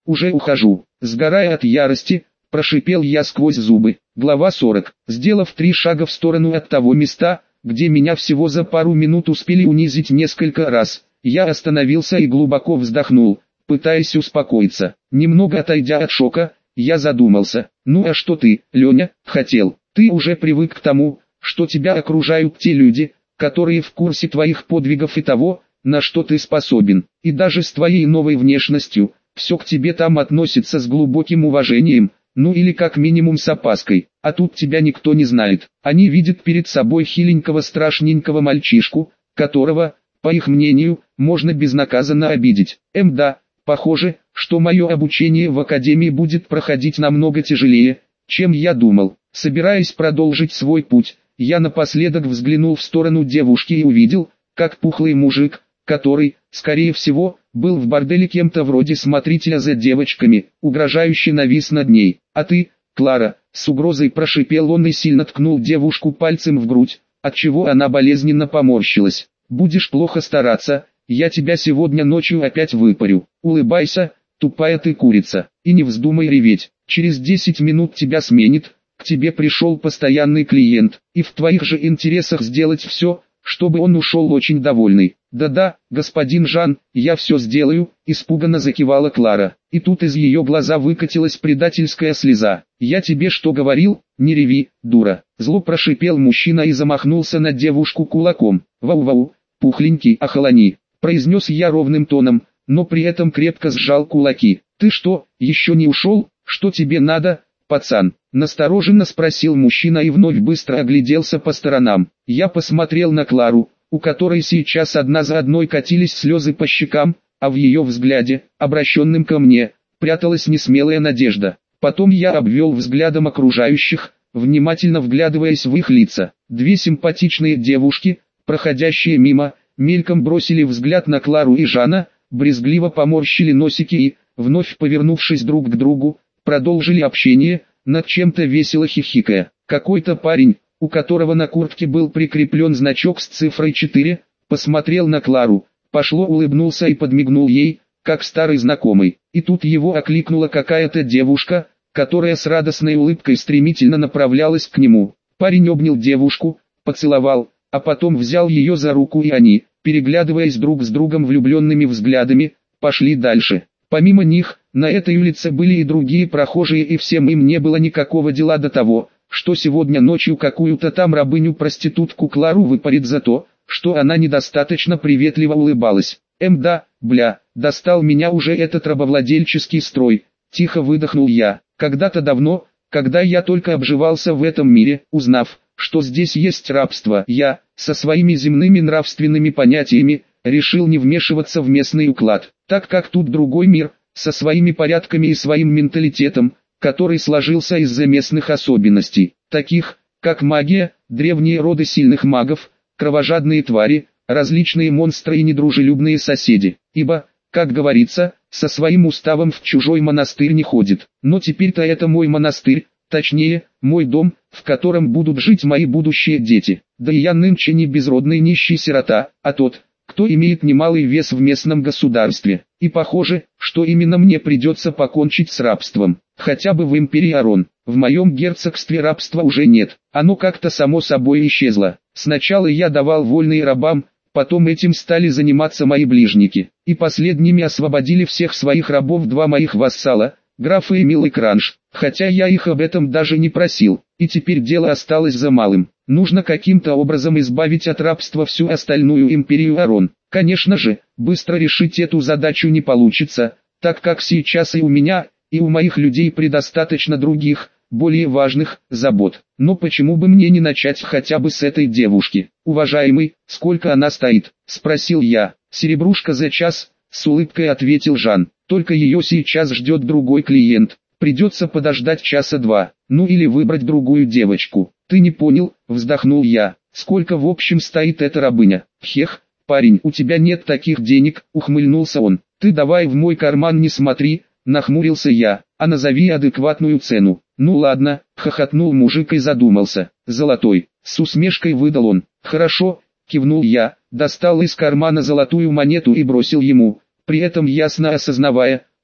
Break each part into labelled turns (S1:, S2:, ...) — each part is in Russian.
S1: уже ухожу. Сгорая от ярости, прошипел я сквозь зубы. Глава 40. Сделав 3 шага в сторону от того места, где меня всего за пару минут успели унизить несколько раз, я остановился и глубоко вздохнул, пытаясь успокоиться. Немного отойдя от шока, я задумался. Ну а что ты, Леня, хотел? Ты уже привык к тому, что тебя окружают те люди, которые в курсе твоих подвигов и того, на что ты способен. И даже с твоей новой внешностью, все к тебе там относится с глубоким уважением, ну или как минимум с опаской. А тут тебя никто не знает. Они видят перед собой хиленького страшненького мальчишку, которого, по их мнению, можно безнаказанно обидеть. Да, похоже, что мое обучение в академии будет проходить намного тяжелее, чем я думал. Собираясь продолжить свой путь, я напоследок взглянул в сторону девушки и увидел, как пухлый мужик, который, скорее всего, был в борделе кем-то вроде смотрителя за девочками, угрожающе навис над ней. «А ты, Клара», с угрозой прошипел он и сильно ткнул девушку пальцем в грудь, отчего она болезненно поморщилась. «Будешь плохо стараться, я тебя сегодня ночью опять выпарю. Улыбайся, тупая ты курица, и не вздумай реветь, через 10 минут тебя сменит, к тебе пришел постоянный клиент, и в твоих же интересах сделать все, чтобы он ушел очень довольный». «Да-да, господин Жан, я все сделаю», — испуганно закивала Клара. И тут из ее глаза выкатилась предательская слеза. «Я тебе что говорил? Не реви, дура!» Зло прошипел мужчина и замахнулся на девушку кулаком. «Вау-вау, пухленький, охолони», — произнес я ровным тоном, но при этом крепко сжал кулаки. «Ты что, еще не ушел? Что тебе надо, пацан?» Настороженно спросил мужчина и вновь быстро огляделся по сторонам. Я посмотрел на Клару, у которой сейчас одна за одной катились слезы по щекам, а в ее взгляде, обращенном ко мне, пряталась несмелая надежда. Потом я обвел взглядом окружающих, внимательно вглядываясь в их лица. 2 симпатичные девушки, проходящие мимо, мельком бросили взгляд на Клару и Жана, брезгливо поморщили носики и, вновь повернувшись друг к другу, продолжили общение, над чем-то весело хихикая. Какой-то парень, у которого на куртке был прикреплен значок с цифрой 4, посмотрел на Клару, пошло улыбнулся и подмигнул ей, как старый знакомый. И тут его окликнула какая-то девушка, которая с радостной улыбкой стремительно направлялась к нему. Парень обнял девушку, поцеловал, а потом взял ее за руку и они, переглядываясь друг с другом влюбленными взглядами, пошли дальше. Помимо них, на этой улице были и другие прохожие, и всем им не было никакого дела до того, что сегодня ночью какую-то там рабыню-проститутку Клару выпарит за то, что она недостаточно приветливо улыбалась. Да, бля, достал меня уже этот рабовладельческий строй, тихо выдохнул я. Когда-то давно, когда я только обживался в этом мире, узнав, что здесь есть рабство, я, со своими земными нравственными понятиями, решил не вмешиваться в местный уклад, так как тут другой мир, со своими порядками и своим менталитетом, который сложился из-за местных особенностей, таких, как магия, древние роды сильных магов, кровожадные твари, различные монстры и недружелюбные соседи. Ибо, как говорится, со своим уставом в чужой монастырь не ходит. Но теперь-то это мой монастырь, точнее, мой дом, в котором будут жить мои будущие дети. Да и я нынче не безродный нищий сирота, а тот, кто имеет немалый вес в местном государстве. И похоже, что именно мне придется покончить с рабством. Хотя бы в империи Арон. В моем герцогстве рабства уже нет. Оно как-то само собой исчезло. Сначала я давал вольные рабам, потом этим стали заниматься мои ближники. И последними освободили всех своих рабов 2 моих вассала, граф Эмил и Кранж. Хотя я их об этом даже не просил. И теперь дело осталось за малым. Нужно каким-то образом избавить от рабства всю остальную империю Арон. Конечно же, быстро решить эту задачу не получится, так как сейчас и у меня, и у моих людей предостаточно других, более важных, забот. Но почему бы мне не начать хотя бы с этой девушки? «Уважаемый, сколько она стоит?» – спросил я. «Серебрушка за час», – с улыбкой ответил Жан. «Только ее сейчас ждет другой клиент. Придется подождать часа 2, ну или выбрать другую девочку». «Ты не понял», – вздохнул я. «Сколько в общем стоит эта рабыня?» «Хех, парень, у тебя нет таких денег», – ухмыльнулся он. «Ты давай в мой карман не смотри», – нахмурился я, – «а назови адекватную цену». «Ну ладно», – хохотнул мужик и задумался. «Золотой», – с усмешкой выдал он. «Хорошо», – кивнул я, достал из кармана золотую монету и бросил ему, при этом ясно осознавая,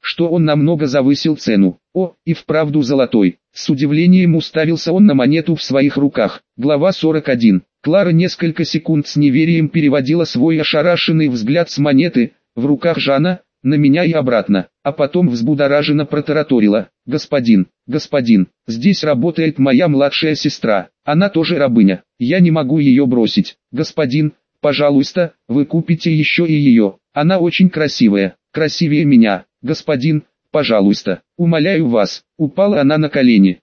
S1: что он намного завысил цену. О, и вправду золотой. С удивлением уставился он на монету в своих руках. Глава 41. Клара несколько секунд с неверием переводила свой ошарашенный взгляд с монеты в руках Жана на меня и обратно, а потом взбудораженно протараторила: господин, здесь работает моя младшая сестра, она тоже рабыня, я не могу ее бросить. Господин, пожалуйста, вы купите еще и ее, она очень красивая, красивее меня. Господин, пожалуйста, умоляю вас. Упала она на колени.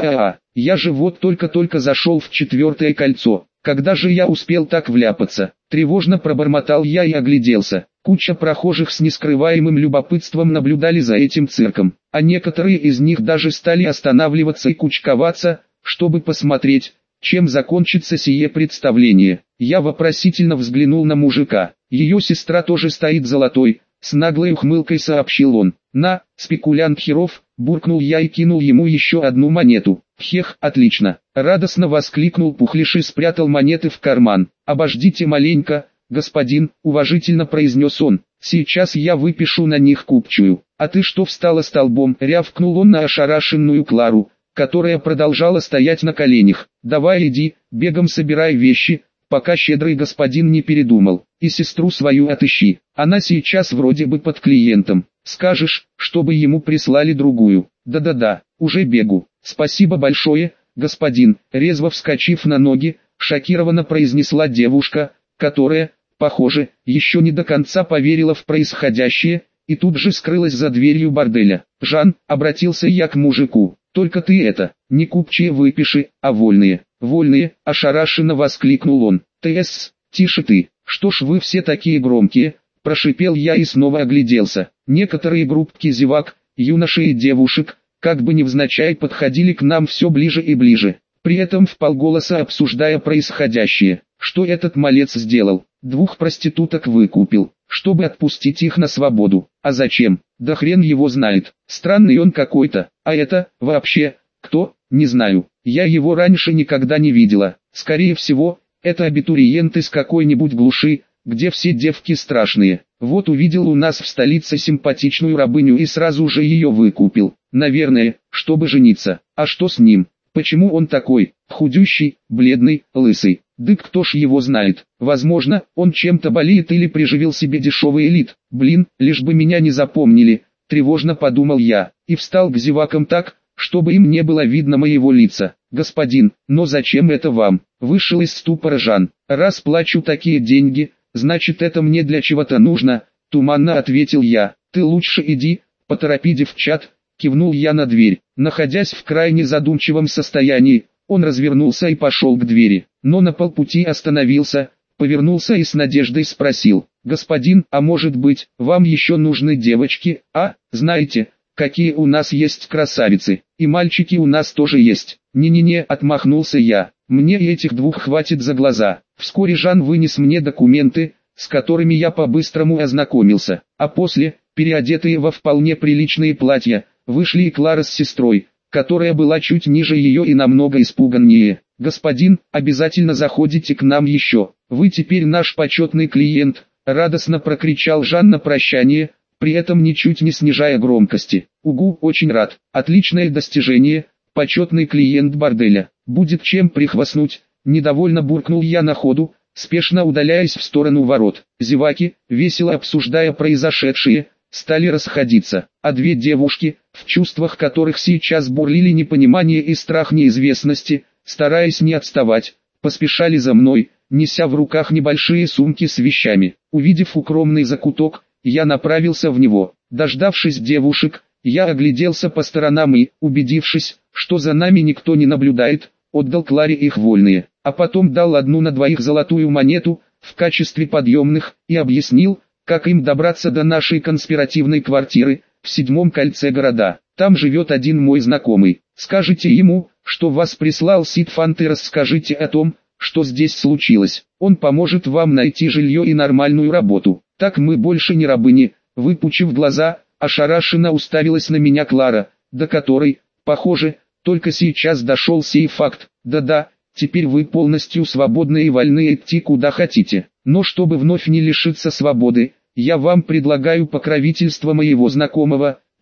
S1: Я же вот только зашел в 4-е кольцо. Когда же я успел так вляпаться? Тревожно пробормотал я и огляделся. Куча прохожих с нескрываемым любопытством наблюдали за этим цирком, а некоторые из них даже стали останавливаться и кучковаться, чтобы посмотреть, чем закончится сие представление. Я вопросительно взглянул на мужика. Ее сестра тоже стоит золотой, с наглой ухмылкой сообщил он. На, спекулянт херов, буркнул я и кинул ему еще одну монету. Хех, отлично. Радостно воскликнул Пухлиш и спрятал монеты в карман. Обождите маленько, господин, уважительно произнес он. Сейчас я выпишу на них купчую. А ты что встала столбом? Рявкнул он на ошарашенную Клару, которая продолжала стоять на коленях. Давай иди, бегом собирай вещи, пока щедрый господин не передумал, и сестру свою отыщи. Она сейчас вроде бы под клиентом. Скажешь, чтобы ему прислали другую. Да-да-да, уже бегу. Спасибо большое, господин. Резво вскочив на ноги, шокированно произнесла девушка, которая, похоже, еще не до конца поверила в происходящее, и тут же скрылась за дверью борделя. Жан, обратился я к мужику, только ты это, не купчие выпиши, а вольные. Вольные, ошарашенно воскликнул он. Тсс, тише ты, что ж вы все такие громкие, прошипел я и снова огляделся. Некоторые группки зевак, юношей и девушек, как бы невзначай подходили к нам все ближе и ближе, при этом вполголоса обсуждая происходящее. Что этот малец сделал? 2 проституток выкупил, чтобы отпустить их на свободу. А зачем? Да хрен его знает. Странный он какой-то. А это, вообще, кто? Не знаю. Я его раньше никогда не видела. Скорее всего, это абитуриент из какой-нибудь глуши, где все девки страшные. Вот увидел у нас в столице симпатичную рабыню и сразу же ее выкупил. Наверное, чтобы жениться. А что с ним? Почему он такой, худющий, бледный, лысый? Да кто ж его знает? Возможно, он чем-то болеет или приживил себе дешевый элит. Блин, лишь бы меня не запомнили, тревожно подумал я, и встал к зевакам так, чтобы им не было видно моего лица. Господин, но зачем это вам? Вышел из ступора Жан. Раз плачу такие деньги, значит это мне для чего-то нужно, туманно ответил я. Ты лучше иди, поторопи девчат, кивнул я на дверь. Находясь в крайне задумчивом состоянии, он развернулся и пошел к двери, но на полпути остановился, повернулся и с надеждой спросил: господин, а может быть, вам еще нужны девочки, а, знаете, какие у нас есть красавицы, и мальчики у нас тоже есть. Не-не-не, отмахнулся я, мне и этих 2 хватит за глаза. Вскоре Жан вынес мне документы, с которыми я по-быстрому ознакомился, а после, переодетые во вполне приличные платья, вышли и Клара с сестрой, которая была чуть ниже ее и намного испуганнее. «Господин, обязательно заходите к нам еще, вы теперь наш почетный клиент», радостно прокричал Жан на прощание, при этом ничуть не снижая громкости. «Угу, очень рад, отличное достижение, почетный клиент борделя, будет чем прихвастнуть», недовольно буркнул я на ходу, спешно удаляясь в сторону ворот. Зеваки, весело обсуждая произошедшее, стали расходиться, а 2 девушки, в чувствах которых сейчас бурлили непонимание и страх неизвестности, стараясь не отставать, поспешали за мной, неся в руках небольшие сумки с вещами. Увидев укромный закуток, я направился в него. Дождавшись девушек, я огляделся по сторонам и, убедившись, что за нами никто не наблюдает, отдал Кларе их вольные, а потом дал 1 на 2 золотую монету в качестве подъемных и объяснил, как им добраться до нашей конспиративной квартиры в 7-м кольце города. Там живет один мой знакомый. Скажите ему, что вас прислал Сид Фант, и расскажите о том, что здесь случилось. Он поможет вам найти жилье и нормальную работу. Так мы больше не рабыни. Выпучив глаза, ошарашенно уставилась на меня Клара, до которой, похоже, только сейчас дошел сей факт. Да-да, теперь вы полностью свободны и вольны идти куда хотите. Но чтобы вновь не лишиться свободы, я вам предлагаю покровительство моего знакомого,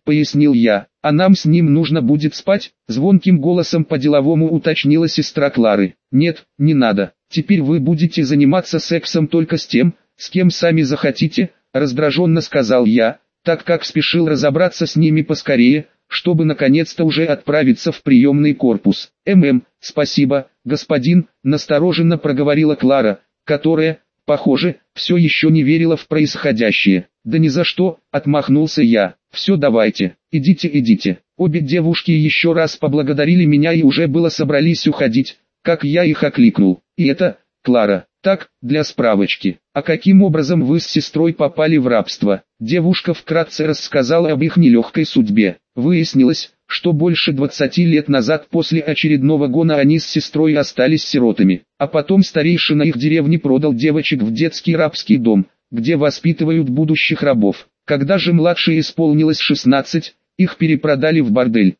S1: пояснил я. А нам с ним нужно будет спать, звонким голосом по-деловому уточнила сестра Клары. Нет, не надо, теперь вы будете заниматься сексом только с тем, с кем сами захотите, раздраженно сказал я, так как спешил разобраться с ними поскорее, чтобы наконец-то уже отправиться в приемный корпус. Спасибо, господин, настороженно проговорила Клара, которая, похоже, все еще не верила в происходящее. Да ни за что, отмахнулся я. Все, давайте, идите. Обе девушки еще раз поблагодарили меня и уже было собрались уходить, как я их окликнул. И это, Клара, так, для справочки. А каким образом вы с сестрой попали в рабство? Девушка вкратце рассказала об их нелегкой судьбе. Выяснилось, что больше 20 лет назад после очередного гона они с сестрой остались сиротами. А потом старейшина их деревни продал девочек в детский рабский дом, где воспитывают будущих рабов. Когда же младшей исполнилось 16, их перепродали в бордель.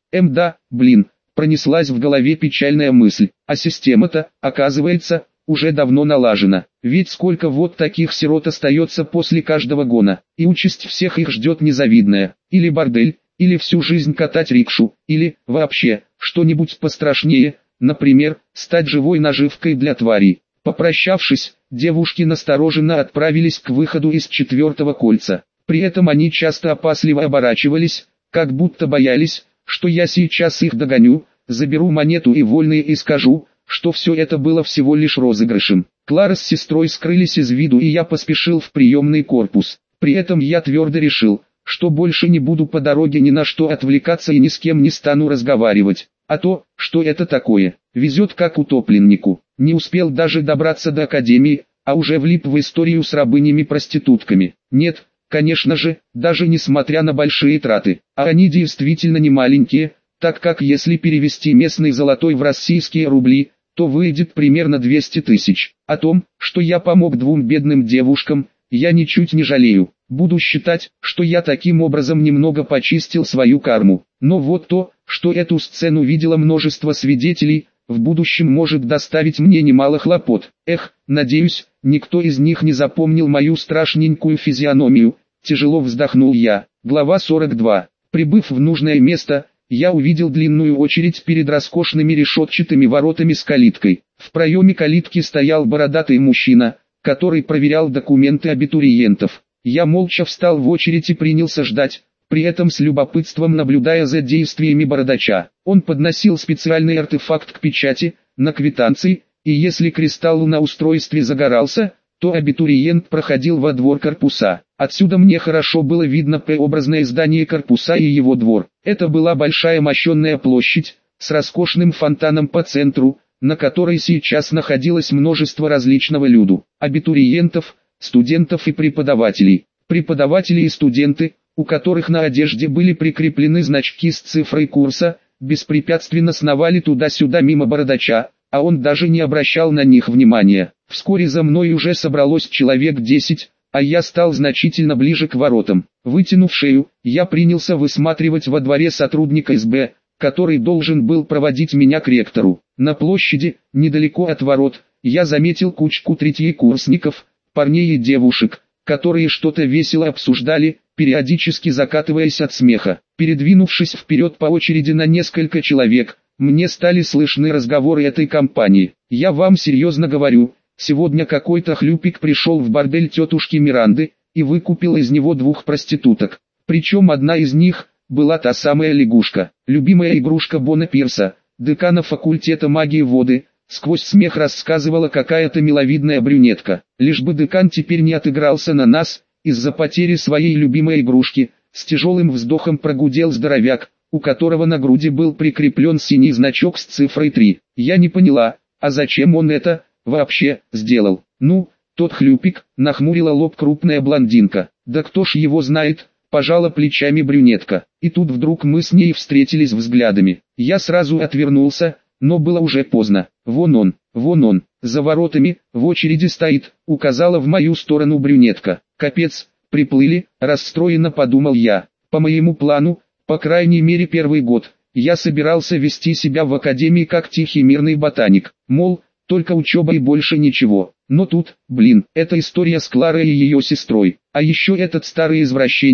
S1: Пронеслась в голове печальная мысль. А система-то, оказывается, уже давно налажена. Ведь сколько вот таких сирот остается после каждого гона. И участь всех их ждет незавидная. Или бордель, или всю жизнь катать рикшу, или, вообще, что-нибудь пострашнее, например, стать живой наживкой для тварей. Попрощавшись, девушки настороженно отправились к выходу из 4-го кольца. При этом они часто опасливо оборачивались, как будто боялись, что я сейчас их догоню, заберу монету и вольные и скажу, что все это было всего лишь розыгрышем. Клара с сестрой скрылись из виду, и я поспешил в приемный корпус. При этом я твердо решил, что больше не буду по дороге ни на что отвлекаться и ни с кем не стану разговаривать. А то, что это такое, везет как утопленнику. Не успел даже добраться до академии, а уже влип в историю с рабынями-проститутками. Нет, конечно же, даже несмотря на большие траты, а они действительно не маленькие, так как если перевести местный золотой в российские рубли, то выйдет примерно 200 тысяч. О том, что я помог двум бедным девушкам, я ничуть не жалею. Буду считать, что я таким образом немного почистил свою карму. Но вот то, что эту сцену видело множество свидетелей, в будущем может доставить мне немало хлопот. Надеюсь, никто из них не запомнил мою страшненькую физиономию. Тяжело вздохнул я. Глава 42. Прибыв в нужное место, я увидел длинную очередь перед роскошными решетчатыми воротами с калиткой. В проеме калитки стоял бородатый мужчина, который проверял документы абитуриентов. Я молча встал в очередь и принялся ждать, при этом с любопытством наблюдая за действиями бородача. Он подносил специальный артефакт к печати, на квитанции, и если кристалл на устройстве загорался, то абитуриент проходил во двор корпуса. Отсюда мне хорошо было видно П-образное здание корпуса и его двор. Это была большая мощенная площадь, с роскошным фонтаном по центру, на которой сейчас находилось множество различного люду. Абитуриентов, студентов и преподавателей. Преподаватели и студенты, у которых на одежде были прикреплены значки с цифрой курса, беспрепятственно сновали туда-сюда мимо бородача, а он даже не обращал на них внимания. Вскоре за мной уже собралось человек 10, а я стал значительно ближе к воротам. Вытянув шею, я принялся высматривать во дворе сотрудника СБ, который должен был проводить меня к ректору. На площади, недалеко от ворот, я заметил кучку третьекурсников, парней и девушек, которые что-то весело обсуждали, периодически закатываясь от смеха. Передвинувшись вперед по очереди на несколько человек, мне стали слышны разговоры этой компании. Я вам серьезно говорю, сегодня какой-то хлюпик пришел в бордель тетушки Миранды и выкупил из него 2 проституток. Причем одна из них была та самая лягушка, любимая игрушка Бона Пирса, декана факультета магии воды. Сквозь смех рассказывала какая-то миловидная брюнетка. Лишь бы декан теперь не отыгрался на нас, из-за потери своей любимой игрушки, с тяжелым вздохом прогудел здоровяк, у которого на груди был прикреплен синий значок с цифрой 3. Я не поняла, а зачем он это, вообще, сделал? Ну, тот хлюпик, нахмурила лоб крупная блондинка. Да кто ж его знает, пожала плечами брюнетка. И тут вдруг мы с ней встретились взглядами. Я сразу отвернулся, но было уже поздно. Вон он, за воротами, в очереди стоит, указала в мою сторону брюнетка. Капец, приплыли, расстроенно подумал я. По моему плану, по крайней мере первый год, я собирался вести себя в академии как тихий мирный ботаник. Мол, только учеба и больше ничего. Но тут, эта история с Кларой и ее сестрой. А еще этот старый извращенец,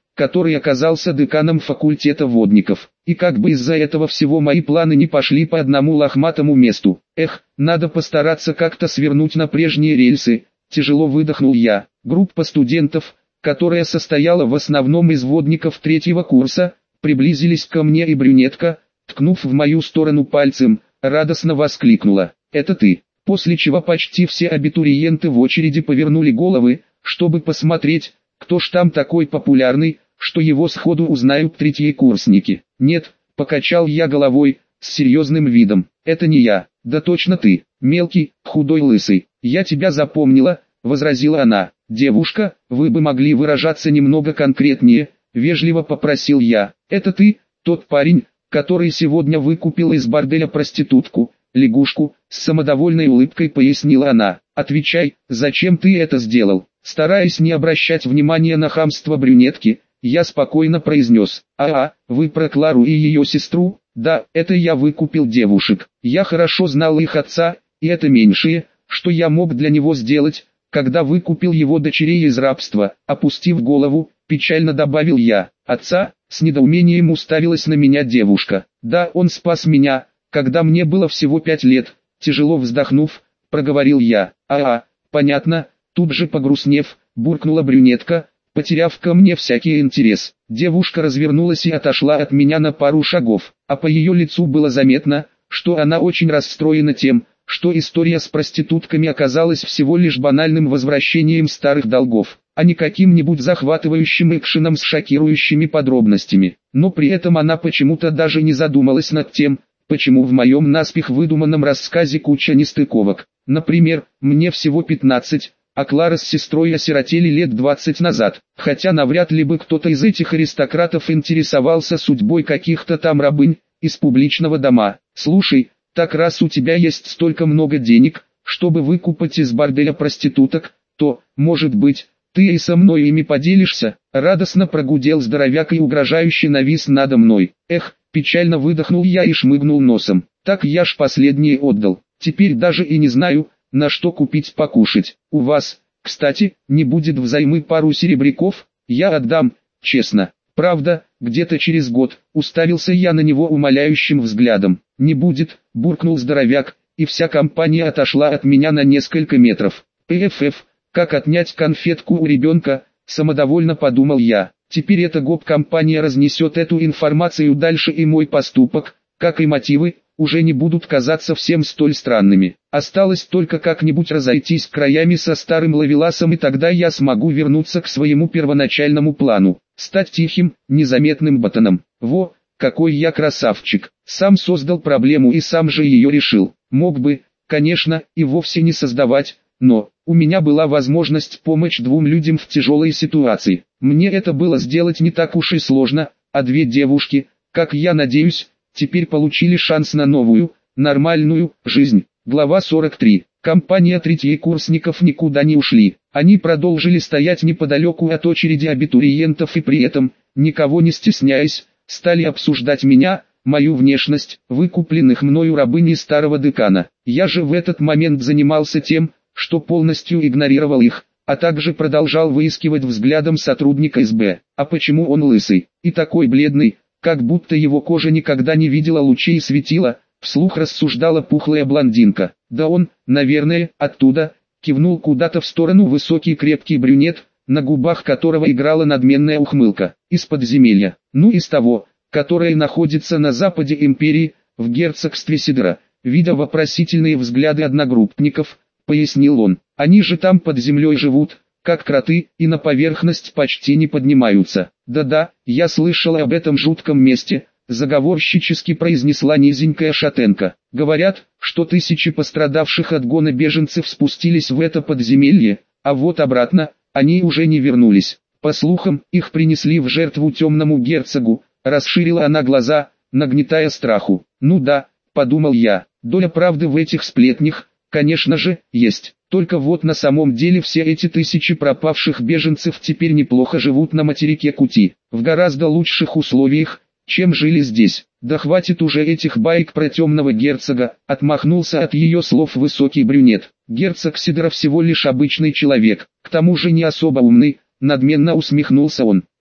S1: который оказался деканом факультета водников. И как бы из-за этого всего мои планы не пошли по одному лохматому месту. Эх, надо постараться как-то свернуть на прежние рельсы, тяжело выдохнул я. Группа студентов, которая состояла в основном из водников третьего курса, приблизились ко мне, и брюнетка, ткнув в мою сторону пальцем, радостно воскликнула: «Это ты!» После чего почти все абитуриенты в очереди повернули головы, чтобы посмотреть, кто ж там такой популярный, что его сходу узнают третьекурсники. «Нет», — покачал я головой, с серьезным видом, — «это не я». «Да точно ты, мелкий, худой, лысый, я тебя запомнила», — возразила она. «Девушка, вы бы могли выражаться немного конкретнее», — вежливо попросил я. «Это ты, тот парень, который сегодня выкупил из борделя проститутку, лягушку?» — с самодовольной улыбкой пояснила она. «Отвечай, зачем ты это сделал?» Стараясь не обращать внимания на хамство брюнетки, я спокойно произнес: вы про Клару и ее сестру?» «Да, это я выкупил девушек. Я хорошо знал их отца, и это меньшее, что я мог для него сделать, когда выкупил его дочерей из рабства». Опустив голову, печально добавил я. «Отца?» — с недоумением уставилась на меня девушка. «Да, он спас меня, когда мне было всего 5 лет», — тяжело вздохнув, проговорил я. Понятно», — тут же погрустнев, буркнула брюнетка, потеряв ко мне всякий интерес. Девушка развернулась и отошла от меня на пару шагов, а по ее лицу было заметно, что она очень расстроена тем, что история с проститутками оказалась всего лишь банальным возвращением старых долгов, а не каким-нибудь захватывающим экшеном с шокирующими подробностями. Но при этом она почему-то даже не задумалась над тем, почему в моем наспех выдуманном рассказе куча нестыковок. Например, мне всего 15, а Клара с сестрой осиротели лет 20 назад, хотя навряд ли бы кто-то из этих аристократов интересовался судьбой каких-то там рабынь из публичного дома. «Слушай, так раз у тебя есть столько много денег, чтобы выкупать из борделя проституток, то, может быть, ты и со мной ими поделишься?» Радостно прогудел здоровяк и угрожающе навис надо мной. «Эх», печально выдохнул я и шмыгнул носом. «Так я ж последнее отдал, теперь даже и не знаю, на что купить покушать. У вас, кстати, не будет взаймы пару серебряков?» «Я отдам, честно. Правда, где-то через год», — уставился я на него умоляющим взглядом. «Не будет», — буркнул здоровяк, и вся компания отошла от меня на несколько метров. «ПФФ, как отнять конфетку у ребенка?» — самодовольно подумал я. «Теперь эта гоп-компания разнесет эту информацию дальше, и мой поступок, как и мотивы, уже не будут казаться всем столь странными. Осталось только как-нибудь разойтись краями со старым ловеласом, и тогда я смогу вернуться к своему первоначальному плану, стать тихим, незаметным ботаном. Во, какой я красавчик, сам создал проблему и сам же ее решил. Мог бы, конечно, и вовсе не создавать, но у меня была возможность помочь двум людям в тяжелой ситуации. Мне это было сделать не так уж и сложно, а две девушки, как я надеюсь, теперь получили шанс на новую, нормальную жизнь. Глава 43. Компания третьекурсников никуда не ушли. Они продолжили стоять неподалеку от очереди абитуриентов и при этом, никого не стесняясь, стали обсуждать меня, мою внешность, выкупленных мною рабынь старого декана. Я же в этот момент занимался тем, что полностью игнорировал их, а также продолжал выискивать взглядом сотрудника СБ. А почему он лысый и такой бледный, как будто его кожа никогда не видела лучей светила, вслух рассуждала пухлая блондинка. «Да он, наверное, оттуда», кивнул куда-то в сторону высокий крепкий брюнет, на губах которого играла надменная ухмылка. «Из подземелья, ну из того, которое находится на западе империи, в герцогстве Сидра». Видя вопросительные взгляды одногруппников, пояснил он. «Они же там под землей живут, как кроты, и на поверхность почти не поднимаются». «Да-да, я слышала об этом жутком месте», заговорщически произнесла низенькая шатенка. «Говорят, что тысячи пострадавших от гона беженцев спустились в это подземелье, а вот обратно, они уже не вернулись. По слухам, их принесли в жертву темному герцогу», расширила она глаза, нагнетая страху. «Ну да», подумал я, доля правды в этих сплетнях, конечно же, есть. Только вот на самом деле все эти тысячи пропавших беженцев теперь неплохо живут на материке Кути, в гораздо лучших условиях, чем жили здесь. «Да хватит уже этих баек про темного герцога», отмахнулся от ее слов высокий брюнет. «Герцог Сидора всего лишь обычный человек, к тому же не особо умный», надменно усмехнулся он.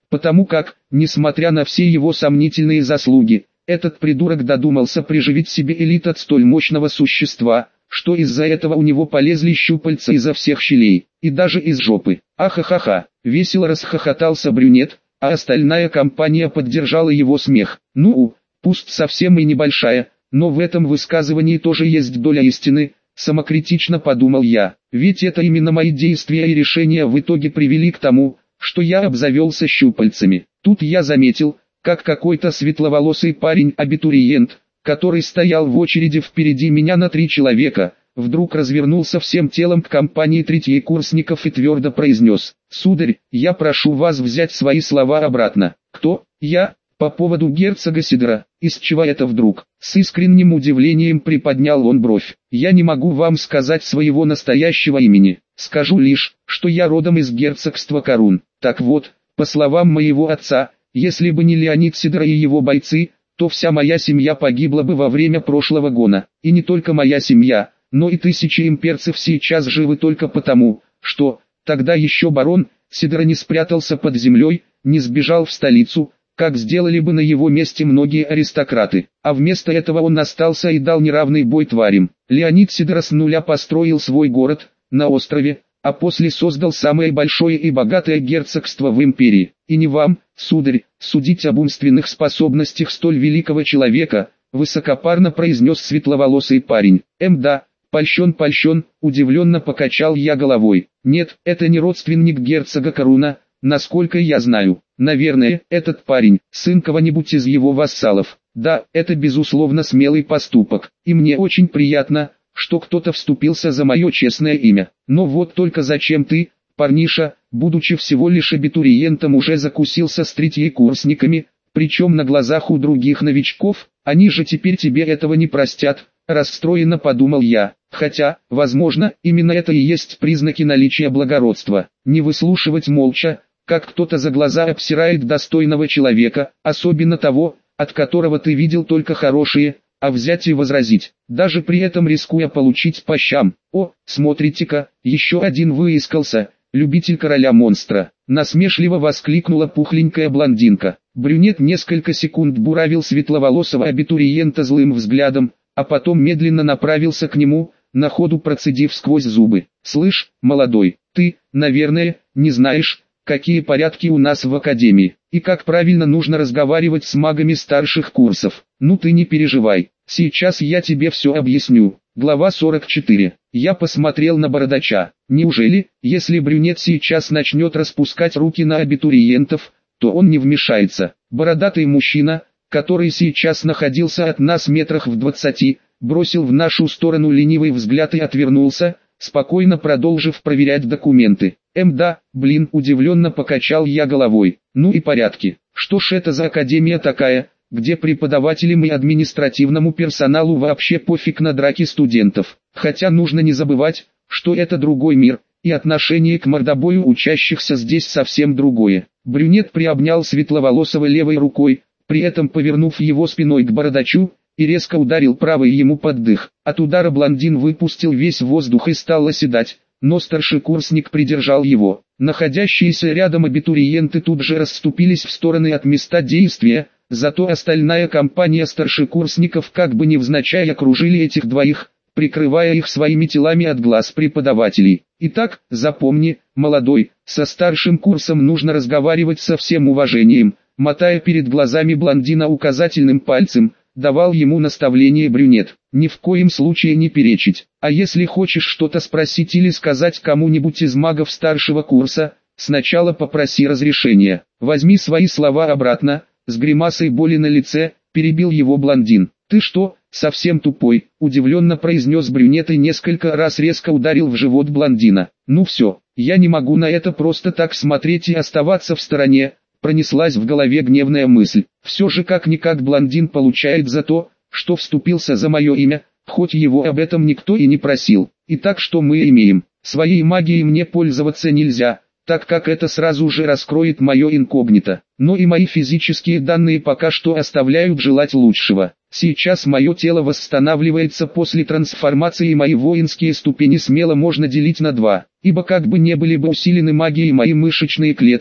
S1: Потому как, несмотря на все его сомнительные заслуги, этот придурок додумался приживить себе элит от столь мощного существа, что из-за этого у него полезли щупальца изо всех щелей, и даже из жопы. Ахахаха, весело расхохотался брюнет, а остальная компания поддержала его смех. Ну, пусть совсем и небольшая, но в этом высказывании тоже есть доля истины, самокритично подумал я, ведь это именно мои действия и решения в итоге привели к тому, что я обзавелся щупальцами. Тут я заметил, как какой-то светловолосый парень-абитуриент, который стоял в очереди впереди меня на 3 человека, вдруг развернулся всем телом к компании третьекурсников и твердо произнес: «Сударь, я прошу вас взять свои слова обратно». «Кто? Я? По поводу герцога Сидора? Из чего это вдруг?» С искренним удивлением приподнял он бровь. «Я не могу вам сказать своего настоящего имени. Скажу лишь, что я родом из герцогства Карун. Так вот, по словам моего отца, если бы не Леонид Сидор и его бойцы, то вся моя семья погибла бы во время прошлого гона. И не только моя семья, но и тысячи имперцев сейчас живы только потому, что, тогда еще барон Сидор не спрятался под землей, не сбежал в столицу, как сделали бы на его месте многие аристократы, а вместо этого он остался и дал неравный бой тварям. Леонид Сидор с нуля построил свой город на острове, а после создал самое большое и богатое герцогство в империи. И не вам, сударь, судить об умственных способностях столь великого человека, высокопарно произнес светловолосый парень. Да, польщен, удивленно покачал я головой. Нет, это не родственник герцога Каруна, насколько я знаю. Наверное, этот парень, сын кого-нибудь из его вассалов. Да, это безусловно смелый поступок, и мне очень приятно, что кто-то вступился за мое честное имя. Но вот только зачем ты, парниша, будучи всего лишь абитуриентом, уже закусился с третьекурсниками, причем на глазах у других новичков? Они же теперь тебе этого не простят, расстроенно подумал я. Хотя, возможно, именно это и есть признаки наличия благородства. Не выслушивать молча, как кто-то за глаза обсирает достойного человека, особенно того, от которого ты видел только хорошие, а взять и возразить, даже при этом рискуя получить по щам. О, смотрите-ка, еще один выискался, любитель короля-монстра. Насмешливо воскликнула пухленькая блондинка. Брюнет несколько секунд буравил светловолосого абитуриента злым взглядом, а потом медленно направился к нему, на ходу процедив сквозь зубы. «Слышь, молодой, ты, наверное, не знаешь, какие порядки у нас в академии, и как правильно нужно разговаривать с магами старших курсов. Ну ты не переживай, сейчас я тебе все объясню». Глава 44. Я посмотрел на бородача. Неужели, если брюнет сейчас начнет распускать руки на абитуриентов, то он не вмешается? Бородатый мужчина, который сейчас находился от нас метрах в 20, бросил в нашу сторону ленивый взгляд и отвернулся, спокойно продолжив проверять документы. Да, блин, удивленно покачал я головой. Ну и порядки. Что ж это за академия такая, где преподавателям и административному персоналу вообще пофиг на драки студентов? Хотя нужно не забывать, что это другой мир, и отношение к мордобою учащихся здесь совсем другое. Брюнет приобнял светловолосого левой рукой, при этом повернув его спиной к бородачу, и резко ударил правой ему под дых. От удара блондин выпустил весь воздух и стал оседать, но старшекурсник придержал его. Находящиеся рядом абитуриенты тут же расступились в стороны от места действия, зато остальная компания старшекурсников как бы невзначай окружили этих двоих, прикрывая их своими телами от глаз преподавателей. Итак, запомни, молодой, со старшим курсом нужно разговаривать со всем уважением, мотая перед глазами блондина указательным пальцем, давал ему наставление брюнет. Ни в коем случае не перечить. А если хочешь что-то спросить или сказать кому-нибудь из магов старшего курса, сначала попроси разрешения. Возьми свои слова обратно. С гримасой боли на лице, перебил его блондин. Ты что, совсем тупой? Удивленно произнес брюнет и несколько раз резко ударил в живот блондина. Ну все, я не могу на это просто так смотреть и оставаться в стороне. Пронеслась в голове гневная мысль. Все же как-никак блондин получает за то, что вступился за мое имя, хоть его об этом никто и не просил. Итак, что мы имеем? Своей магией мне пользоваться нельзя, так как это сразу же раскроет мое инкогнито. Но и мои физические данные пока что оставляют желать лучшего. Сейчас мое тело восстанавливается после трансформации, и мои воинские ступени смело можно делить на 2, ибо как бы не были бы усилены магией мои мышечные клетки,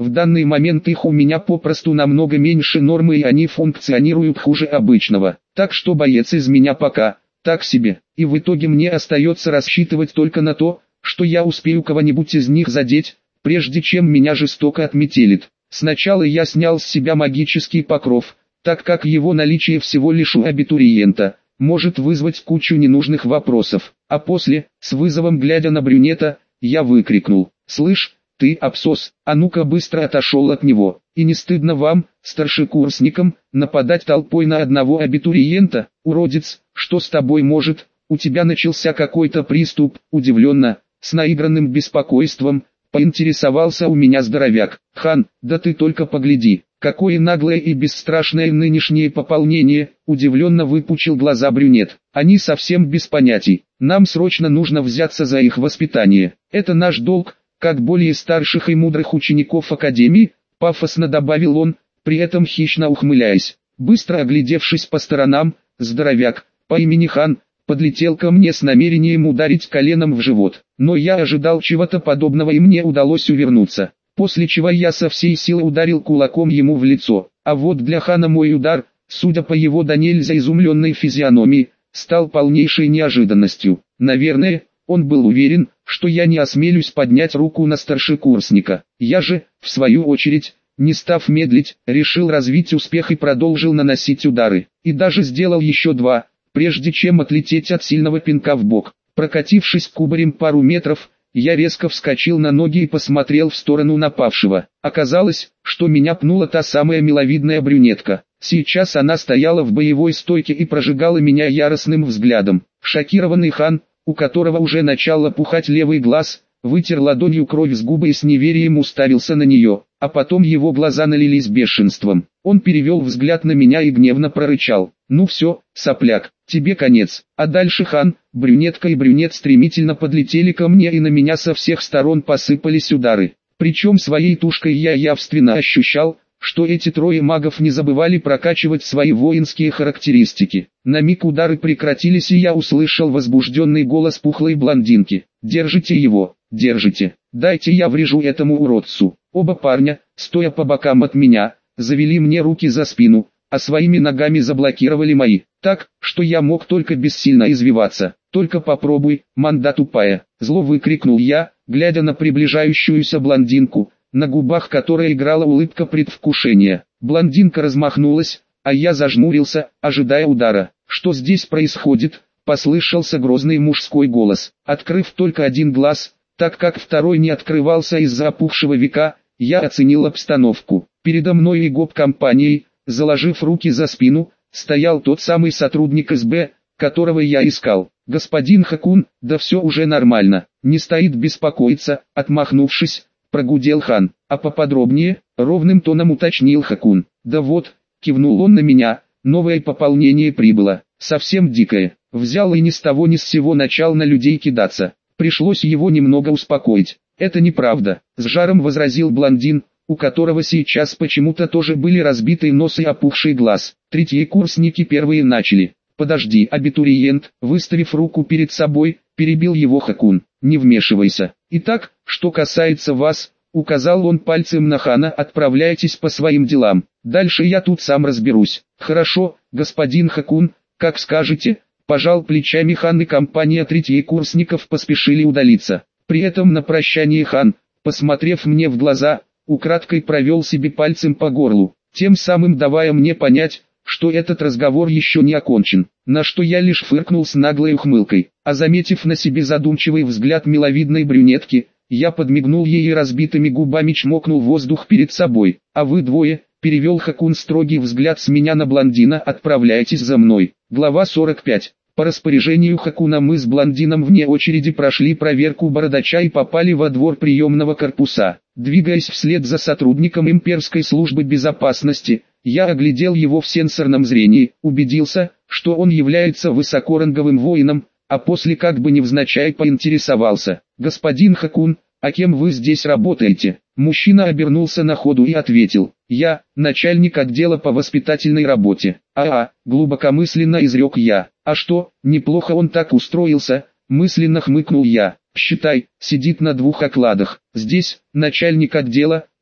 S1: В данный момент их у меня попросту намного меньше нормы и они функционируют хуже обычного. Так что боец из меня пока так себе. И в итоге мне остается рассчитывать только на то, что я успею кого-нибудь из них задеть, прежде чем меня жестоко отметелит. Сначала я снял с себя магический покров, так как его наличие всего лишь у абитуриента может вызвать кучу ненужных вопросов. А после, с вызовом глядя на брюнета, я выкрикнул: «Слышь, ты, абсос, а ну-ка быстро отошел от него. И не стыдно вам, старшекурсникам, нападать толпой на одного абитуриента? Уродец, что с тобой может? У тебя начался какой-то приступ?» Удивленно, с наигранным беспокойством, поинтересовался у меня здоровяк. «Хан, да ты только погляди, какое наглое и бесстрашное нынешнее пополнение!» Удивленно выпучил глаза брюнет. «Они совсем без понятий. Нам срочно нужно взяться за их воспитание. Это наш долг, как более старших и мудрых учеников Академии», пафосно добавил он, при этом хищно ухмыляясь. Быстро оглядевшись по сторонам, здоровяк по имени Хан подлетел ко мне с намерением ударить коленом в живот. Но я ожидал чего-то подобного и мне удалось увернуться. После чего я со всей силы ударил кулаком ему в лицо. А вот для Хана мой удар, судя по его до нельзя изумленной физиономии, стал полнейшей неожиданностью. Наверное, он был уверен, что я не осмелюсь поднять руку на старшекурсника. Я же, в свою очередь, не став медлить, решил развить успех и продолжил наносить удары. И даже сделал еще два, прежде чем отлететь от сильного пинка в бок. Прокатившись кубарем пару метров, я резко вскочил на ноги и посмотрел в сторону напавшего. Оказалось, что меня пнула та самая миловидная брюнетка. Сейчас она стояла в боевой стойке и прожигала меня яростным взглядом. Шокированный Хан, у которого уже начал опухать левый глаз, вытер ладонью кровь с губы и с неверием уставился на нее, а потом его глаза налились бешенством. Он перевел взгляд на меня и гневно прорычал: «Ну все, сопляк, тебе конец». А дальше Хан, брюнетка и брюнет стремительно подлетели ко мне и на меня со всех сторон посыпались удары. Причем своей тушкой я явственно ощущал, что эти трое магов не забывали прокачивать свои воинские характеристики. На миг удары прекратились и я услышал возбужденный голос пухлой блондинки: «Держите его, держите, дайте я врежу этому уродцу». Оба парня, стоя по бокам от меня, завели мне руки за спину, а своими ногами заблокировали мои, так, что я мог только бессильно извиваться. «Только попробуй, манда тупая!» Зло выкрикнул я, глядя на приближающуюся блондинку, на губах которой играла улыбка предвкушения. Блондинка размахнулась, а я зажмурился, ожидая удара. «Что здесь происходит?» — послышался грозный мужской голос. Открыв только один глаз, так как второй не открывался из-за опухшего века, я оценил обстановку. Передо мной и гоп-компанией, заложив руки за спину, стоял тот самый сотрудник СБ, которого я искал. «Господин Хакун, да все уже нормально, не стоит беспокоиться», отмахнувшись, прогудел Хан. «А поподробнее?» — ровным тоном уточнил Хакун. «Да вот», — кивнул он на меня, — «новое пополнение прибыло, совсем дикое. Взял и ни с того ни с сего начал на людей кидаться. Пришлось его немного успокоить». «Это неправда», — с жаром возразил блондин, у которого сейчас почему-то тоже были разбитый нос и опухший глаз. Третьекурсники первые начали. «Подожди, абитуриент», выставив руку перед собой, перебил его Хакун. «Не вмешивайся. Итак, что касается вас», указал он пальцем на Хана, «отправляйтесь по своим делам. Дальше я тут сам разберусь». «Хорошо, господин Хакун, как скажете», пожал плечами Хан, и компания третьекурсников поспешили удалиться. При этом на прощание Хан, посмотрев мне в глаза, украдкой провел себе пальцем по горлу, тем самым давая мне понять, что этот разговор еще не окончен, на что я лишь фыркнул с наглой ухмылкой, а заметив на себе задумчивый взгляд миловидной брюнетки, я подмигнул ей и разбитыми губами чмокнул воздух перед собой. «А вы двое», перевел Хакун строгий взгляд с меня на блондина, «отправляйтесь за мной». Глава 45. По распоряжению Хакуна мы с блондином вне очереди прошли проверку бородача и попали во двор приемного корпуса. Двигаясь вслед за сотрудником имперской службы безопасности, я оглядел его в сенсорном зрении, убедился, что он является высокоранговым воином, а после как бы невзначай поинтересовался: «Господин Хакун, а кем вы здесь работаете?» Мужчина обернулся на ходу и ответил: «Я, начальник отдела по воспитательной работе». Глубокомысленно изрек я. «А что, неплохо он так устроился?» Мысленно хмыкнул я. «Считай, сидит на двух окладах. Здесь, начальник отдела,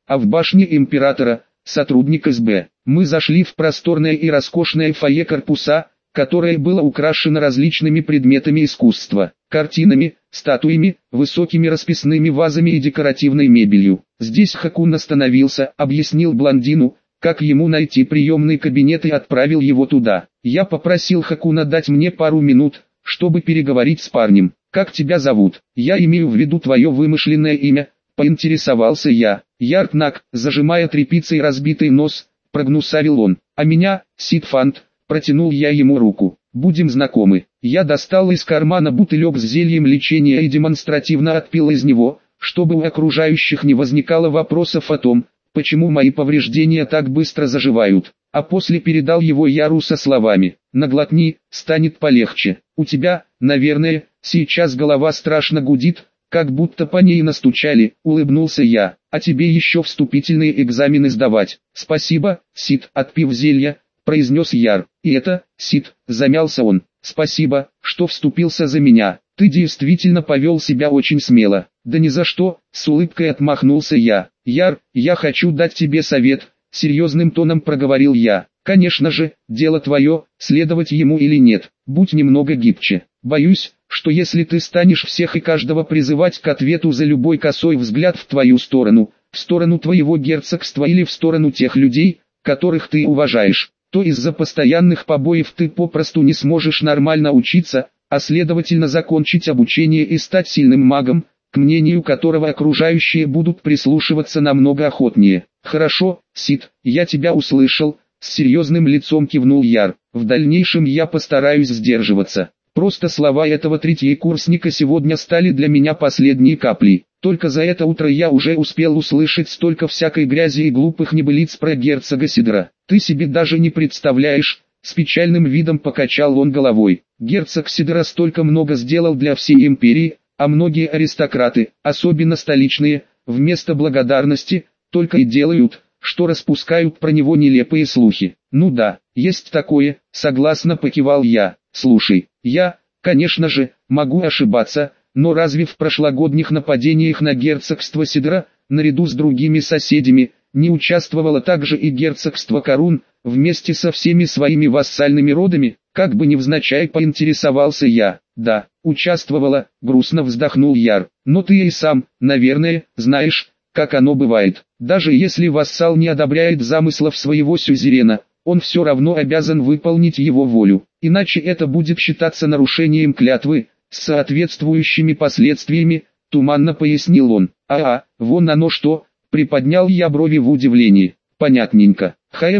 S1: а в башне императора – сотрудник СБ. Мы зашли в просторное и роскошное фойе корпуса, которое было украшено различными предметами искусства, картинами, статуями, высокими расписными вазами и декоративной мебелью. Здесь Хакун остановился, объяснил блондину, как ему найти приемный кабинет и отправил его туда. Я попросил Хакуна дать мне пару минут, чтобы переговорить с парнем. «Как тебя зовут?» «Я имею в виду твое вымышленное имя», — поинтересовался я. Яркнак, зажимая тряпицей разбитый нос, прогнусавил он. «А меня, Сидфант», — протянул я ему руку. «Будем знакомы». Я достал из кармана бутылек с зельем лечения и демонстративно отпил из него, чтобы у окружающих не возникало вопросов о том, почему мои повреждения так быстро заживают, а после передал его Яру со словами: «Наглотни, станет полегче. У тебя, наверное, сейчас голова страшно гудит, как будто по ней настучали», — улыбнулся я. «А тебе еще вступительные экзамены сдавать». «Спасибо, Сид», — отпив зелья, произнес Яр. «И это, Сид», — замялся он, — «спасибо, что вступился за меня. Ты действительно повел себя очень смело». «Да ни за что», — с улыбкой отмахнулся я. «Яр, я хочу дать тебе совет», — серьезным тоном проговорил я. «Конечно же, дело твое, следовать ему или нет. Будь немного гибче. Боюсь, что если ты станешь всех и каждого призывать к ответу за любой косой взгляд в твою сторону, в сторону твоего герцогства или в сторону тех людей, которых ты уважаешь, то из-за постоянных побоев ты попросту не сможешь нормально учиться, а следовательно закончить обучение и стать сильным магом, к мнению которого окружающие будут прислушиваться намного охотнее». «Хорошо, Сид, я тебя услышал», — с серьезным лицом кивнул Яр. «В дальнейшем я постараюсь сдерживаться». Просто слова этого третьекурсника сегодня стали для меня последней каплей. Только за это утро я уже успел услышать столько всякой грязи и глупых небылиц про герцога Сидора. «Ты себе даже не представляешь», — с печальным видом покачал он головой. «Герцог Сидора столько много сделал для всей империи, а многие аристократы, особенно столичные, вместо благодарности, только и делают, что распускают про него нелепые слухи». «Ну да, есть такое», — согласно покивал я. «Слушай, я, конечно же, могу ошибаться, но разве в прошлогодних нападениях на герцогство Сидора, наряду с другими соседями, не участвовало также и герцогство Карун, вместе со всеми своими вассальными родами?» Как бы невзначай поинтересовался я. «Да, участвовала», — грустно вздохнул Яр. «Но ты и сам, наверное, знаешь, как оно бывает. Даже если вассал не одобряет замыслов своего сюзерена, он все равно обязан выполнить его волю, иначе это будет считаться нарушением клятвы, с соответствующими последствиями», — туманно пояснил он. Вон оно что», — приподнял я брови в удивлении. «Понятненько.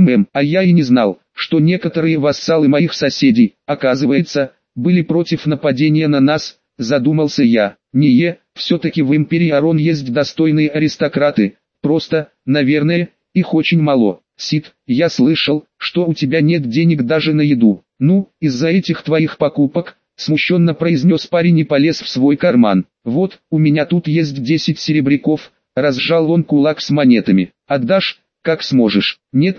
S1: А я и не знал, что некоторые вассалы моих соседей, оказывается, были против нападения на нас», — задумался я. Все-таки в империи Арон есть достойные аристократы, просто, наверное, их очень мало. Сид, я слышал, что у тебя нет денег даже на еду. Ну, из-за этих твоих покупок, смущенно произнес парень и полез в свой карман. Вот, у меня тут есть 10 серебряков, разжал он кулак с монетами. Отдашь, как сможешь. Нет,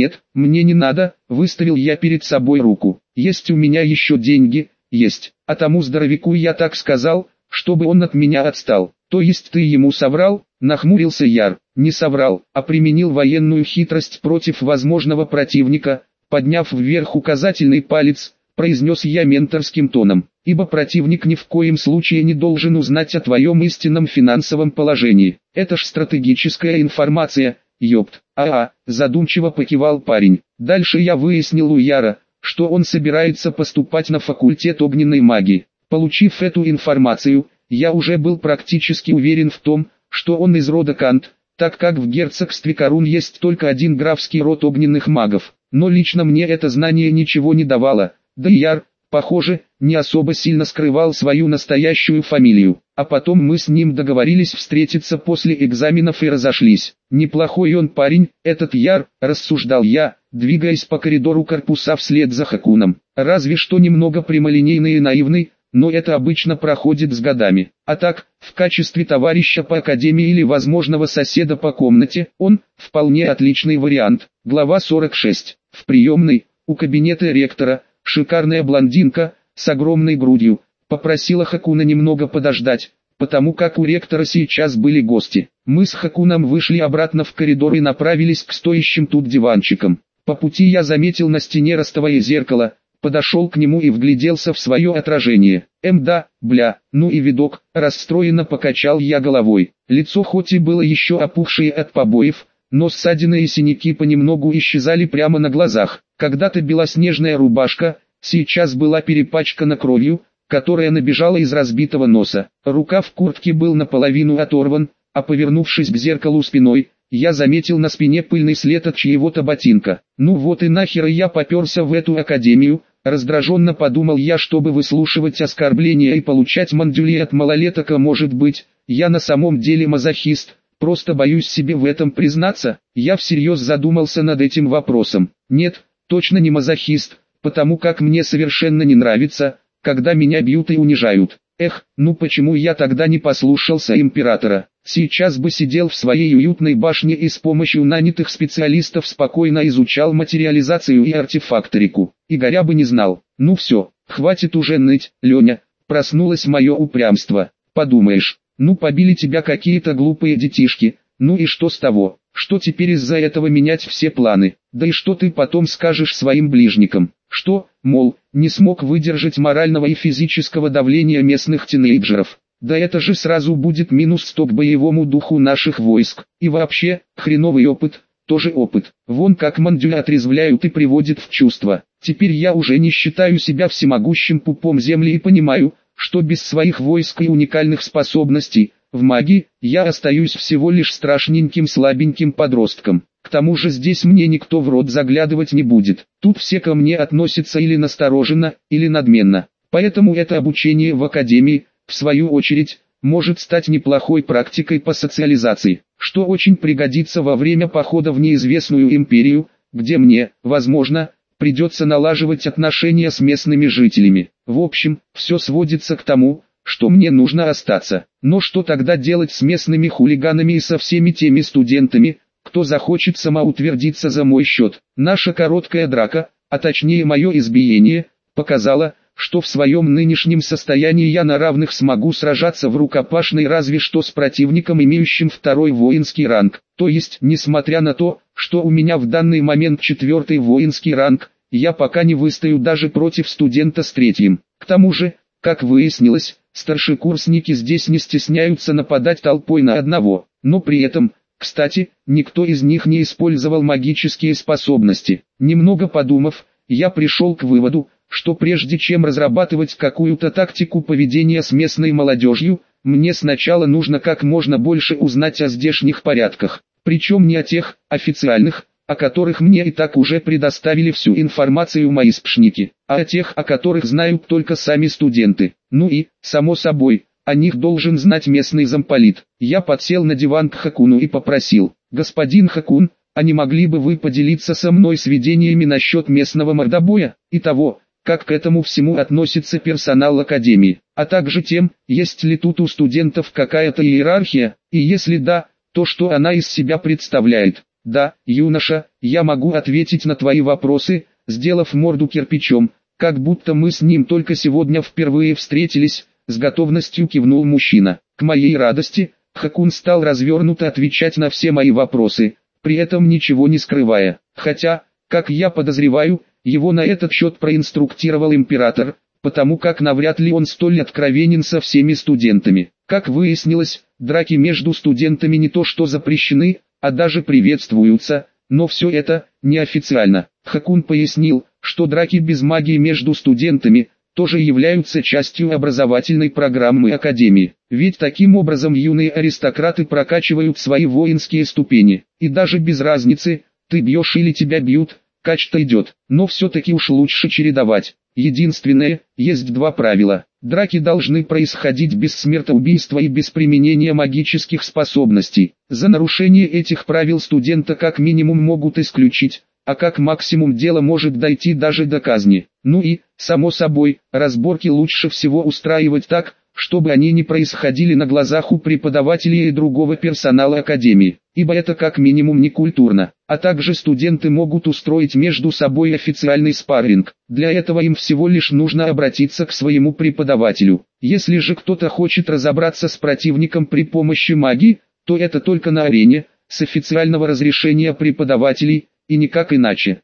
S1: мне не надо, выставил я перед собой руку. Есть у меня еще деньги, есть. А тому здоровяку я так сказал, чтобы он от меня отстал. То есть ты ему соврал? Нахмурился Яр. Не соврал, а применил военную хитрость против возможного противника, подняв вверх указательный палец, произнес я менторским тоном. Ибо противник ни в коем случае не должен узнать о твоем истинном финансовом положении. Это ж стратегическая информация, ёпт. Задумчиво покивал парень. Дальше я выяснил у Яра, что он собирается поступать на факультет огненной магии. Получив эту информацию, я уже был практически уверен в том, что он из рода Кант, так как в герцогстве Карун есть только один графский род огненных магов. Но лично мне это знание ничего не давало, да и Яр, похоже, не особо сильно скрывал свою настоящую фамилию. А потом мы с ним договорились встретиться после экзаменов и разошлись. Неплохой он парень, этот Яр, рассуждал я, двигаясь по коридору корпуса вслед за Хакуном. Разве что немного прямолинейный и наивный, но это обычно проходит с годами. А так, в качестве товарища по академии или возможного соседа по комнате, он, вполне отличный вариант. Глава 46. В приемной, у кабинета ректора, шикарная блондинка, с огромной грудью, попросила Хакуна немного подождать, потому как у ректора сейчас были гости. Мы с Хакуном вышли обратно в коридор и направились к стоящим тут диванчикам. По пути я заметил на стене ростовое зеркало, подошел к нему и вгляделся в свое отражение. Да, бля, ну и видок, расстроенно покачал я головой. Лицо хоть и было еще опухшее от побоев, но ссадины и синяки понемногу исчезали прямо на глазах. Когда-то белоснежная рубашка, сейчас была перепачкана кровью, которая набежала из разбитого носа. Рукав куртки был наполовину оторван, а повернувшись к зеркалу спиной, я заметил на спине пыльный след от чьего-то ботинка. Ну вот и нахер я поперся в эту академию, раздраженно подумал я, чтобы выслушивать оскорбления и получать мандюли от малолеток, а может быть, я на самом деле мазохист, просто боюсь себе в этом признаться. Я всерьез задумался над этим вопросом. Нет, точно не мазохист, потому как мне совершенно не нравится, когда меня бьют и унижают. Эх, ну почему я тогда не послушался императора? Сейчас бы сидел в своей уютной башне и с помощью нанятых специалистов спокойно изучал материализацию и артефакторику. И горя бы не знал. Ну все, хватит уже ныть, Леня, проснулось мое упрямство. Подумаешь, ну побили тебя какие-то глупые детишки, ну и что с того, что теперь из-за этого менять все планы? Да и что ты потом скажешь своим ближникам? Что, мол, не смог выдержать морального и физического давления местных тинейджеров? Да это же сразу будет минус 100 к боевому духу наших войск. И вообще, хреновый опыт, тоже опыт. Вон как мандюля отрезвляют и приводят в чувство. Теперь я уже не считаю себя всемогущим пупом земли и понимаю, что без своих войск и уникальных способностей, в магии, я остаюсь всего лишь страшненьким слабеньким подростком. К тому же здесь мне никто в рот заглядывать не будет. Тут все ко мне относятся или настороженно, или надменно. Поэтому это обучение в академии, в свою очередь, может стать неплохой практикой по социализации, что очень пригодится во время похода в неизвестную империю, где мне, возможно, придется налаживать отношения с местными жителями. В общем, все сводится к тому, что мне нужно остаться. Но что тогда делать с местными хулиганами и со всеми теми студентами, кто захочет самоутвердиться за мой счет? Наша короткая драка, а точнее мое избиение, показала, что в своем нынешнем состоянии я на равных смогу сражаться в рукопашной разве что с противником, имеющим второй воинский ранг. То есть, несмотря на то, что у меня в данный момент 4-й воинский ранг, я пока не выстою даже против студента с 3-м. К тому же, как выяснилось, старшекурсники здесь не стесняются нападать толпой на одного, но при этом, кстати, никто из них не использовал магические способности. Немного подумав, я пришел к выводу, что прежде чем разрабатывать какую-то тактику поведения с местной молодежью, мне сначала нужно как можно больше узнать о здешних порядках, причем не о тех, официальных, о которых мне и так уже предоставили всю информацию мои спшники, а о тех, о которых знают только сами студенты. Ну и, само собой, о них должен знать местный замполит. Я подсел на диван к Хакуну и попросил: «Господин Хакун, а не могли бы вы поделиться со мной сведениями насчет местного мордобоя и того, как к этому всему относится персонал академии, а также тем, есть ли тут у студентов какая-то иерархия, и если да, то что она из себя представляет?» «Да, юноша, я могу ответить на твои вопросы», сделав морду кирпичом, как будто мы с ним только сегодня впервые встретились, с готовностью кивнул мужчина. К моей радости, Хакун стал развернуто отвечать на все мои вопросы, при этом ничего не скрывая. Хотя, как я подозреваю, его на этот счет проинструктировал император, потому как навряд ли он столь откровенен со всеми студентами. Как выяснилось, драки между студентами не то что запрещены, а даже приветствуются, но все это неофициально. Хакун пояснил, что драки без магии между студентами тоже являются частью образовательной программы академии. Ведь таким образом юные аристократы прокачивают свои воинские ступени. И даже без разницы, ты бьешь или тебя бьют, кач-то идет. Но все-таки уж лучше чередовать. Единственное, есть два правила. Драки должны происходить без смертоубийства и без применения магических способностей. За нарушение этих правил студента как минимум могут исключить, а как максимум дело может дойти даже до казни. Ну и, само собой, разборки лучше всего устраивать так, чтобы они не происходили на глазах у преподавателей и другого персонала академии, ибо это как минимум некультурно. А также студенты могут устроить между собой официальный спарринг. Для этого им всего лишь нужно обратиться к своему преподавателю. Если же кто-то хочет разобраться с противником при помощи магии, то это только на арене, с официального разрешения преподавателей, и никак иначе.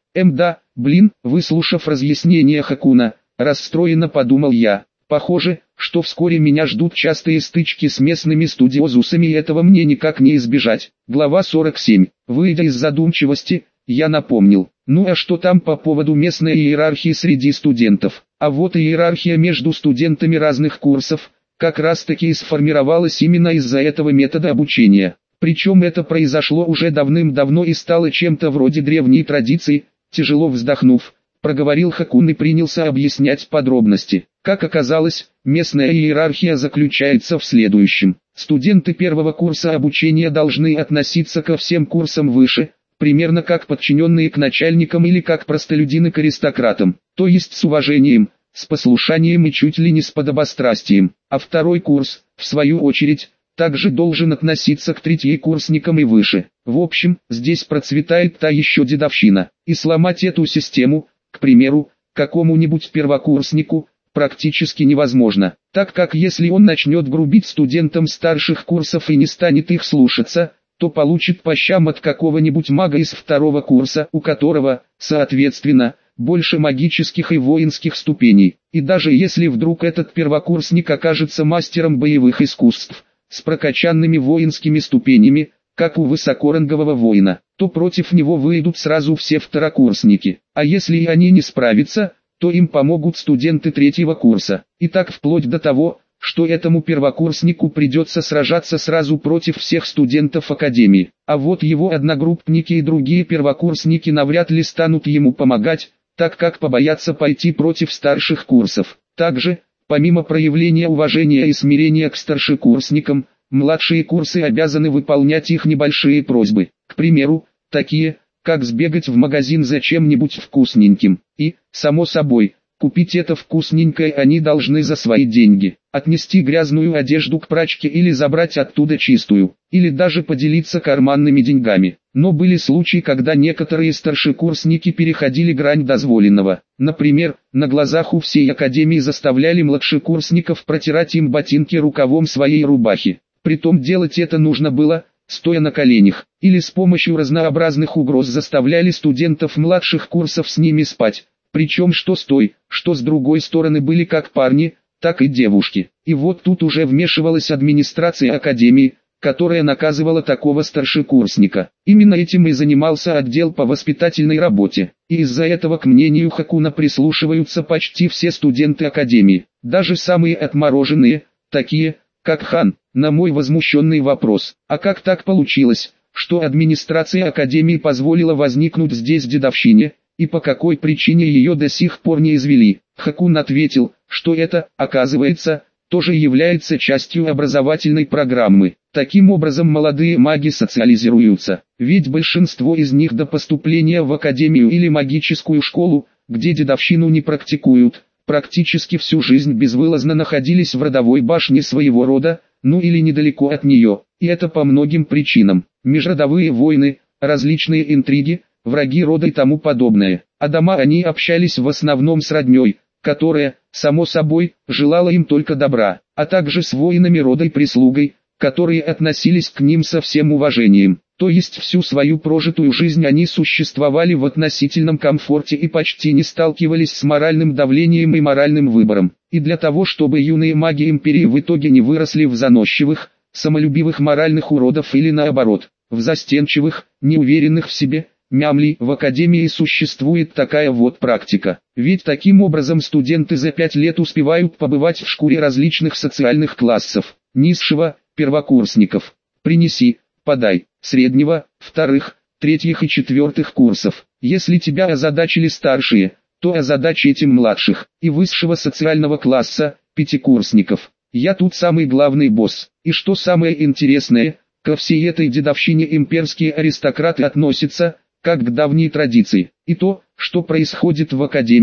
S1: Выслушав разъяснение Хакуна, расстроенно подумал я. Похоже, что вскоре меня ждут частые стычки с местными студиозусами, и этого мне никак не избежать. Глава 47. Выйдя из задумчивости, я напомнил. Ну а что там по поводу местной иерархии среди студентов? А вот иерархия между студентами разных курсов, как раз таки и сформировалась именно из-за этого метода обучения. Причем это произошло уже давным-давно и стало чем-то вроде древней традиции. Тяжело вздохнув, проговорил Хакун и принялся объяснять подробности. Как оказалось, местная иерархия заключается в следующем. Студенты первого курса обучения должны относиться ко всем курсам выше, примерно как подчиненные к начальникам или как простолюдины к аристократам, то есть с уважением, с послушанием и чуть ли не с подобострастием. А второй курс, в свою очередь, также должен относиться к третьекурсникам и выше. В общем, здесь процветает та еще дедовщина. И сломать эту систему, к примеру, какому-нибудь первокурснику, практически невозможно, так как если он начнет грубить студентам старших курсов и не станет их слушаться, то получит по щам от какого-нибудь мага из второго курса, у которого, соответственно, больше магических и воинских ступеней. И даже если вдруг этот первокурсник окажется мастером боевых искусств, с прокачанными воинскими ступенями, как у высокорангового воина, то против него выйдут сразу все второкурсники. А если и они не справятся, то им помогут студенты третьего курса. И так вплоть до того, что этому первокурснику придется сражаться сразу против всех студентов академии. А вот его одногруппники и другие первокурсники навряд ли станут ему помогать, так как побоятся пойти против старших курсов. Также, помимо проявления уважения и смирения к старшекурсникам, младшие курсы обязаны выполнять их небольшие просьбы. К примеру, такие, как сбегать в магазин за чем-нибудь вкусненьким. И, само собой, купить это вкусненькое они должны за свои деньги. Отнести грязную одежду к прачке или забрать оттуда чистую. Или даже поделиться карманными деньгами. Но были случаи, когда некоторые старшекурсники переходили грань дозволенного. Например, на глазах у всей академии заставляли младшекурсников протирать им ботинки рукавом своей рубахи. Притом делать это нужно было, стоя на коленях, или с помощью разнообразных угроз заставляли студентов младших курсов с ними спать. Причем что с той, что с другой стороны были как парни, так и девушки. И вот тут уже вмешивалась администрация академии, которая наказывала такого старшекурсника. Именно этим и занимался отдел по воспитательной работе. И из-за этого к мнению Хакуна прислушиваются почти все студенты академии, даже самые отмороженные, такие, как Хан. На мой возмущенный вопрос, а как так получилось, что администрация академии позволила возникнуть здесь дедовщине, и по какой причине ее до сих пор не извели, Хакун ответил, что это, оказывается, тоже является частью образовательной программы. Таким образом молодые маги социализируются, ведь большинство из них до поступления в академию или магическую школу, где дедовщину не практикуют, практически всю жизнь безвылазно находились в родовой башне своего рода, ну или недалеко от нее, и это по многим причинам. Межродовые войны, различные интриги, враги рода и тому подобное. А дома они общались в основном с родней, которая, само собой, желала им только добра, а также с воинами рода и прислугой, которые относились к ним со всем уважением. То есть всю свою прожитую жизнь они существовали в относительном комфорте и почти не сталкивались с моральным давлением и моральным выбором. И для того, чтобы юные маги империи в итоге не выросли в заносчивых, самолюбивых моральных уродов или наоборот, в застенчивых, неуверенных в себе, мямлей, в академии существует такая вот практика. Ведь таким образом студенты за 5 лет успевают побывать в шкуре различных социальных классов. Низшего, первокурсников, принеси, подай, среднего, вторых, третьих и четвертых курсов. Если тебя озадачили старшие, то озадачь этим младших, и высшего социального класса, пятикурсников. Я тут самый главный босс. И что самое интересное, ко всей этой дедовщине имперские аристократы относятся, как к давней традиции. И то, что происходит в академии,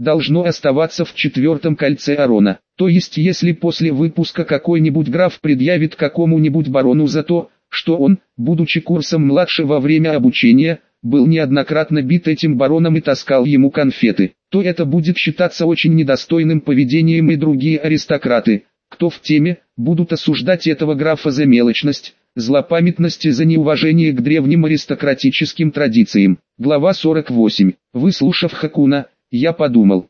S1: должно оставаться в четвертом кольце Арона. То есть если после выпуска какой-нибудь граф предъявит какому-нибудь барону за то, что он, будучи курсом младше во время обучения, был неоднократно бит этим бароном и таскал ему конфеты, то это будет считаться очень недостойным поведением, и другие аристократы, кто в теме, будут осуждать этого графа за мелочность, злопамятность и за неуважение к древним аристократическим традициям. Глава 48. Выслушав Хакуна, я подумал,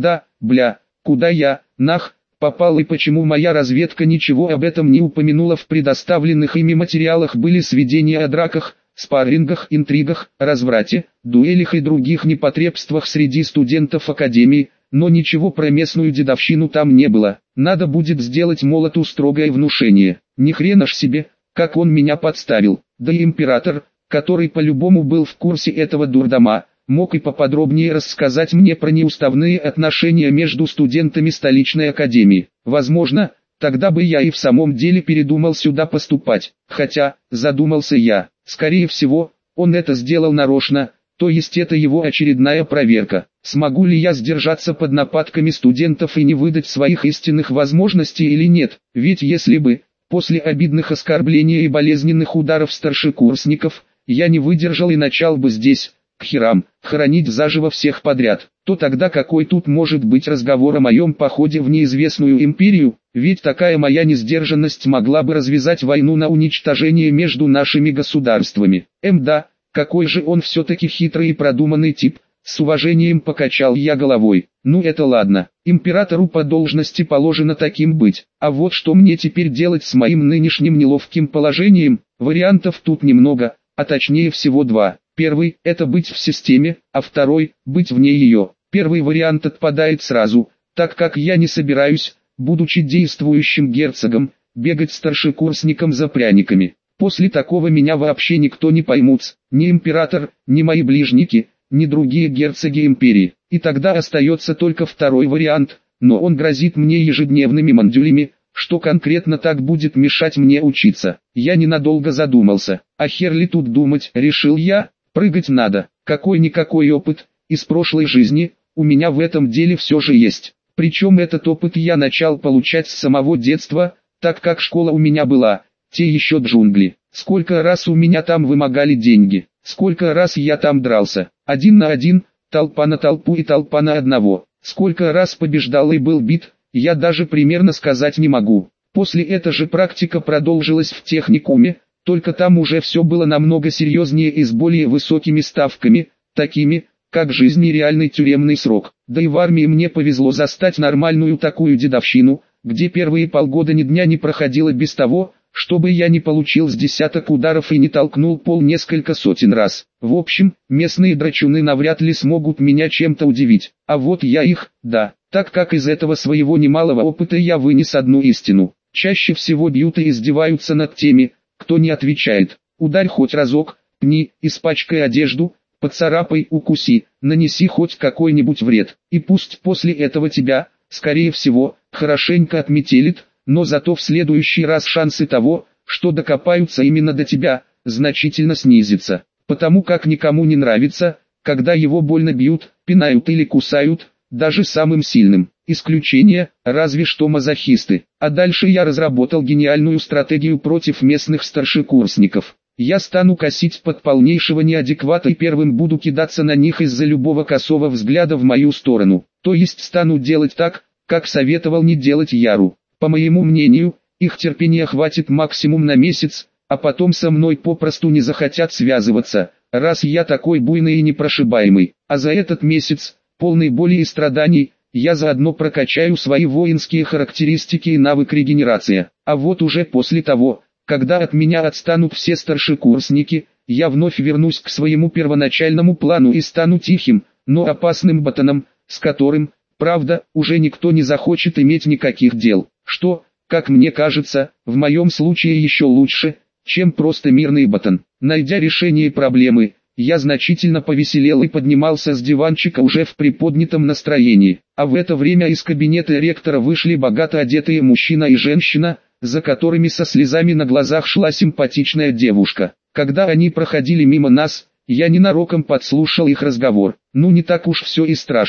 S1: куда я, попал, и почему моя разведка ничего об этом не упомянула в предоставленных ими материалах. Были сведения о драках, спаррингах, интригах, разврате, дуэлях и других непотребствах среди студентов академии, но ничего про местную дедовщину там не было. Надо будет сделать молоту строгое внушение. Ни хрена ж себе, как он меня подставил. Да и император, который по-любому был в курсе этого дурдома, мог и поподробнее рассказать мне про неуставные отношения между студентами столичной академии. Возможно, тогда бы я и в самом деле передумал сюда поступать. Хотя, задумался я, скорее всего, он это сделал нарочно, то есть это его очередная проверка. Смогу ли я сдержаться под нападками студентов и не выдать своих истинных возможностей или нет? Ведь если бы, после обидных оскорблений и болезненных ударов старшекурсников, я не выдержал и начал бы здесь, к херам, хоронить заживо всех подряд, то тогда какой тут может быть разговор о моем походе в неизвестную империю? Ведь такая моя несдержанность могла бы развязать войну на уничтожение между нашими государствами. Какой же он все-таки хитрый и продуманный тип. С уважением покачал я головой. Ну это ладно, императору по должности положено таким быть. А вот что мне теперь делать с моим нынешним неловким положением? Вариантов тут немного, а точнее всего два. Первый – это быть в системе, а второй – быть вне ее. Первый вариант отпадает сразу, так как я не собираюсь, будучи действующим герцогом, бегать старшекурсникам за пряниками. После такого меня вообще никто не поймут, ни император, ни мои ближники, ни другие герцоги империи. И тогда остается только второй вариант, но он грозит мне ежедневными мандюлями, что конкретно так будет мешать мне учиться. Я ненадолго задумался, а хер ли тут думать, решил я, прыгать надо. Какой-никакой опыт, из прошлой жизни, у меня в этом деле все же есть. Причем этот опыт я начал получать с самого детства, так как школа у меня была, те еще джунгли. Сколько раз у меня там вымогали деньги, сколько раз я там дрался, 1 на 1, толпа на толпу и толпа на одного. Сколько раз побеждал и был бит, я даже примерно сказать не могу. После эта же практика продолжилась в техникуме, только там уже все было намного серьезнее и с более высокими ставками, такими, как жизнь и реальный тюремный срок. Да и в армии мне повезло застать нормальную такую дедовщину, где первые полгода ни дня не проходило без того, чтобы я не получил с десяток ударов и не толкнул пол несколько сотен раз. В общем, местные драчуны навряд ли смогут меня чем-то удивить. А вот я их, да, так как из этого своего немалого опыта я вынес одну истину. Чаще всего бьют и издеваются над теми, кто не отвечает. Ударь хоть разок, пни, испачкай одежду, поцарапай, укуси, нанеси хоть какой-нибудь вред. И пусть после этого тебя, скорее всего, хорошенько отметелит, но зато в следующий раз шансы того, что докопаются именно до тебя, значительно снизятся. Потому как никому не нравится, когда его больно бьют, пинают или кусают, даже самым сильным. Исключение, разве что мазохисты. А дальше я разработал гениальную стратегию против местных старшекурсников. Я стану косить под полнейшего неадеквата и первым буду кидаться на них из-за любого косого взгляда в мою сторону. То есть стану делать так, как советовал не делать Яру. По моему мнению, их терпения хватит максимум на месяц, а потом со мной попросту не захотят связываться, раз я такой буйный и непрошибаемый. А за этот месяц, полный боли и страданий, я заодно прокачаю свои воинские характеристики и навык регенерация. А вот уже после того, когда от меня отстанут все старшекурсники, я вновь вернусь к своему первоначальному плану и стану тихим, но опасным ботаном, с которым, правда, уже никто не захочет иметь никаких дел. Что, как мне кажется, в моем случае еще лучше, чем просто мирный ботан. Найдя решение проблемы, я значительно повеселел и поднимался с диванчика уже в приподнятом настроении. А в это время из кабинета ректора вышли богато одетые мужчина и женщина, за которыми со слезами на глазах шла симпатичная девушка. Когда они проходили мимо нас, я ненароком подслушал их разговор. Ну не так уж все и страшно.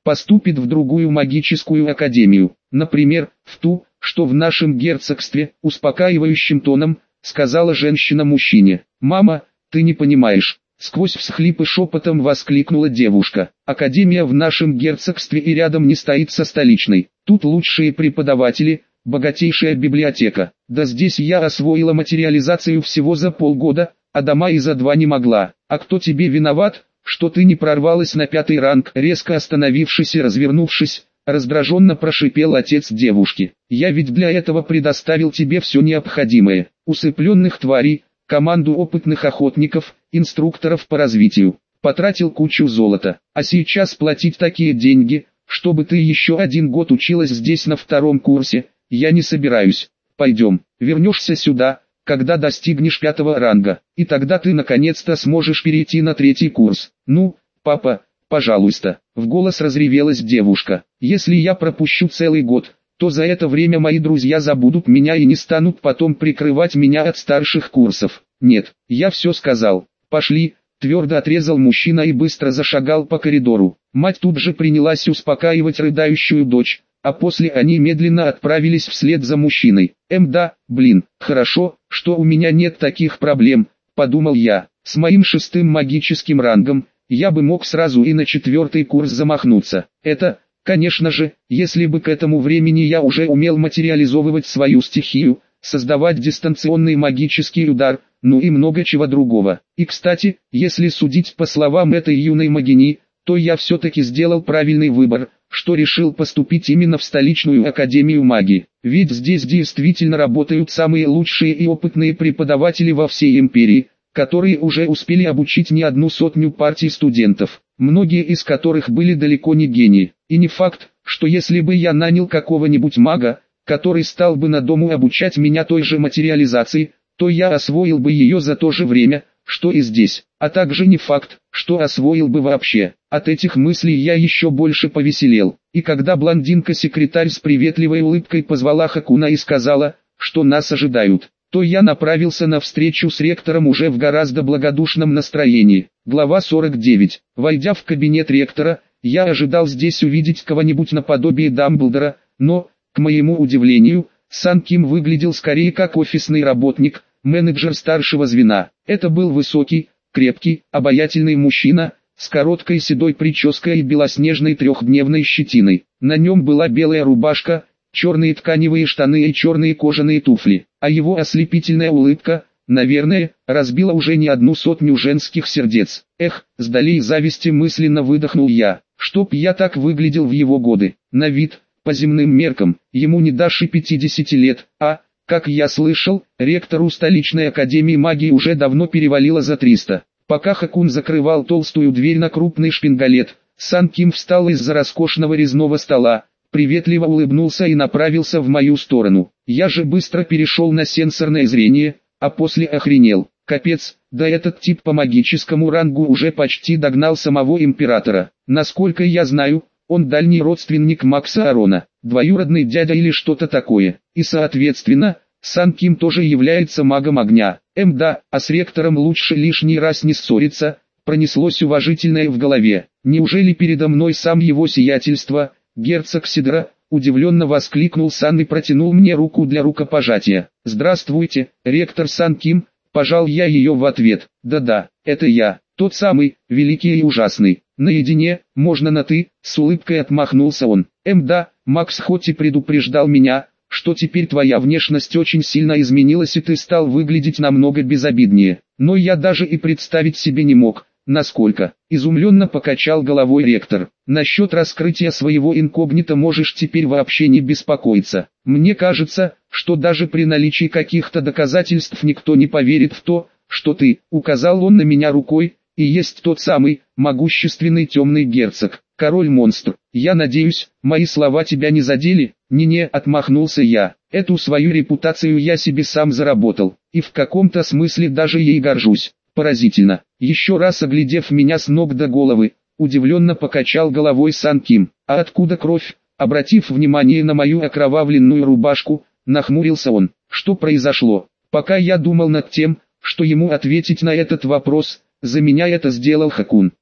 S1: поступит в другую магическую академию, например, в ту, что в нашем герцогстве, успокаивающим тоном, сказала женщина мужчине. «Мама, ты не понимаешь». Сквозь всхлипы шепотом воскликнула девушка. «Академия в нашем герцогстве и рядом не стоит со столичной. Тут лучшие преподаватели, богатейшая библиотека. Да здесь я освоила материализацию всего за полгода, а дома и за 2 не могла. А кто тебе виноват, что ты не прорвалась на 5-й ранг?» Резко остановившись и развернувшись, раздраженно прошипел отец девушки. «Я ведь для этого предоставил тебе все необходимое. Усыпленных тварей, команду опытных охотников, инструкторов по развитию. Потратил кучу золота. А сейчас платить такие деньги, чтобы ты еще 1 год училась здесь на 2-м курсе, я не собираюсь. Пойдем, вернешься сюда, когда достигнешь 5-го ранга, и тогда ты наконец-то сможешь перейти на 3-й курс. Ну, папа, пожалуйста». В голос разревелась девушка. «Если я пропущу целый год, то за это время мои друзья забудут меня и не станут потом прикрывать меня от старших курсов. Нет, я все сказал. Пошли», твердо отрезал мужчина и быстро зашагал по коридору. Мать тут же принялась успокаивать рыдающую дочь, а после они медленно отправились вслед за мужчиной. Да, блин, хорошо, что у меня нет таких проблем, подумал я. С моим 6-м магическим рангом, я бы мог сразу и на 4-й курс замахнуться. Это, конечно же, если бы к этому времени я уже умел материализовывать свою стихию, создавать дистанционный магический удар, ну и много чего другого. И кстати, если судить по словам этой юной магини, то я все-таки сделал правильный выбор, что решил поступить именно в столичную академию магии. Ведь здесь действительно работают самые лучшие и опытные преподаватели во всей империи, которые уже успели обучить не 100 партий студентов, многие из которых были далеко не гении. И не факт, что если бы я нанял какого-нибудь мага, который стал бы на дому обучать меня той же материализации, то я освоил бы ее за то же время, что и здесь. А также не факт, что освоил бы вообще. От этих мыслей я еще больше повеселел. И когда блондинка-секретарь с приветливой улыбкой позвала Хакуна и сказала, что нас ожидают, то я направился на встречу с ректором уже в гораздо благодушном настроении. Глава 49. Войдя в кабинет ректора, я ожидал здесь увидеть кого-нибудь наподобие Дамблдора, но, к моему удивлению, Сан Ким выглядел скорее как офисный работник, менеджер старшего звена. Это был высокий, крепкий, обаятельный мужчина, с короткой седой прической и белоснежной 3-дневной щетиной. На нем была белая рубашка, черные тканевые штаны и черные кожаные туфли, а его ослепительная улыбка, наверное, разбила уже не 100 женских сердец. Эх, с долей зависти мысленно выдохнул я, чтоб я так выглядел в его годы. На вид, по земным меркам, ему не дашь и 50 лет, а, как я слышал, ректору столичной академии магии уже давно перевалило за 300. Пока Хакун закрывал толстую дверь на крупный шпингалет, Сан Ким встал из-за роскошного резного стола, приветливо улыбнулся и направился в мою сторону. Я же быстро перешел на сенсорное зрение, а после охренел. Капец, да этот тип по магическому рангу уже почти догнал самого императора. Насколько я знаю, он дальний родственник Макса Арона, двоюродный дядя или что-то такое. И соответственно, Сан Ким тоже является магом огня. Да, а с ректором лучше лишний раз не ссориться, пронеслось уважительное в голове. Неужели передо мной сам его сиятельство, герцог Сидра? Удивленно воскликнул Сан и протянул мне руку для рукопожатия. «Здравствуйте, ректор Сан Ким», пожал я ее в ответ. «Да-да, это я, тот самый, великий и ужасный. Наедине, можно на «ты», с улыбкой отмахнулся он. Да, Макс хоть и предупреждал меня, что теперь твоя внешность очень сильно изменилась и ты стал выглядеть намного безобиднее. Но я даже и представить себе не мог, насколько. Изумленно покачал головой ректор. Насчет раскрытия своего инкогнито можешь теперь вообще не беспокоиться. Мне кажется, что даже при наличии каких-то доказательств никто не поверит в то, что ты, указал он на меня рукой, и есть тот самый, могущественный темный герцог, король-монстр. Я надеюсь, мои слова тебя не задели? Не-не, отмахнулся я. Эту свою репутацию я себе сам заработал, и в каком-то смысле даже ей горжусь. Поразительно. Еще раз оглядев меня с ног до головы, удивленно покачал головой Сан Ким. А откуда кровь? Обратив внимание на мою окровавленную рубашку, нахмурился он. Что произошло? Пока я думал над тем, что ему ответить на этот вопрос, за меня это сделал Хакун.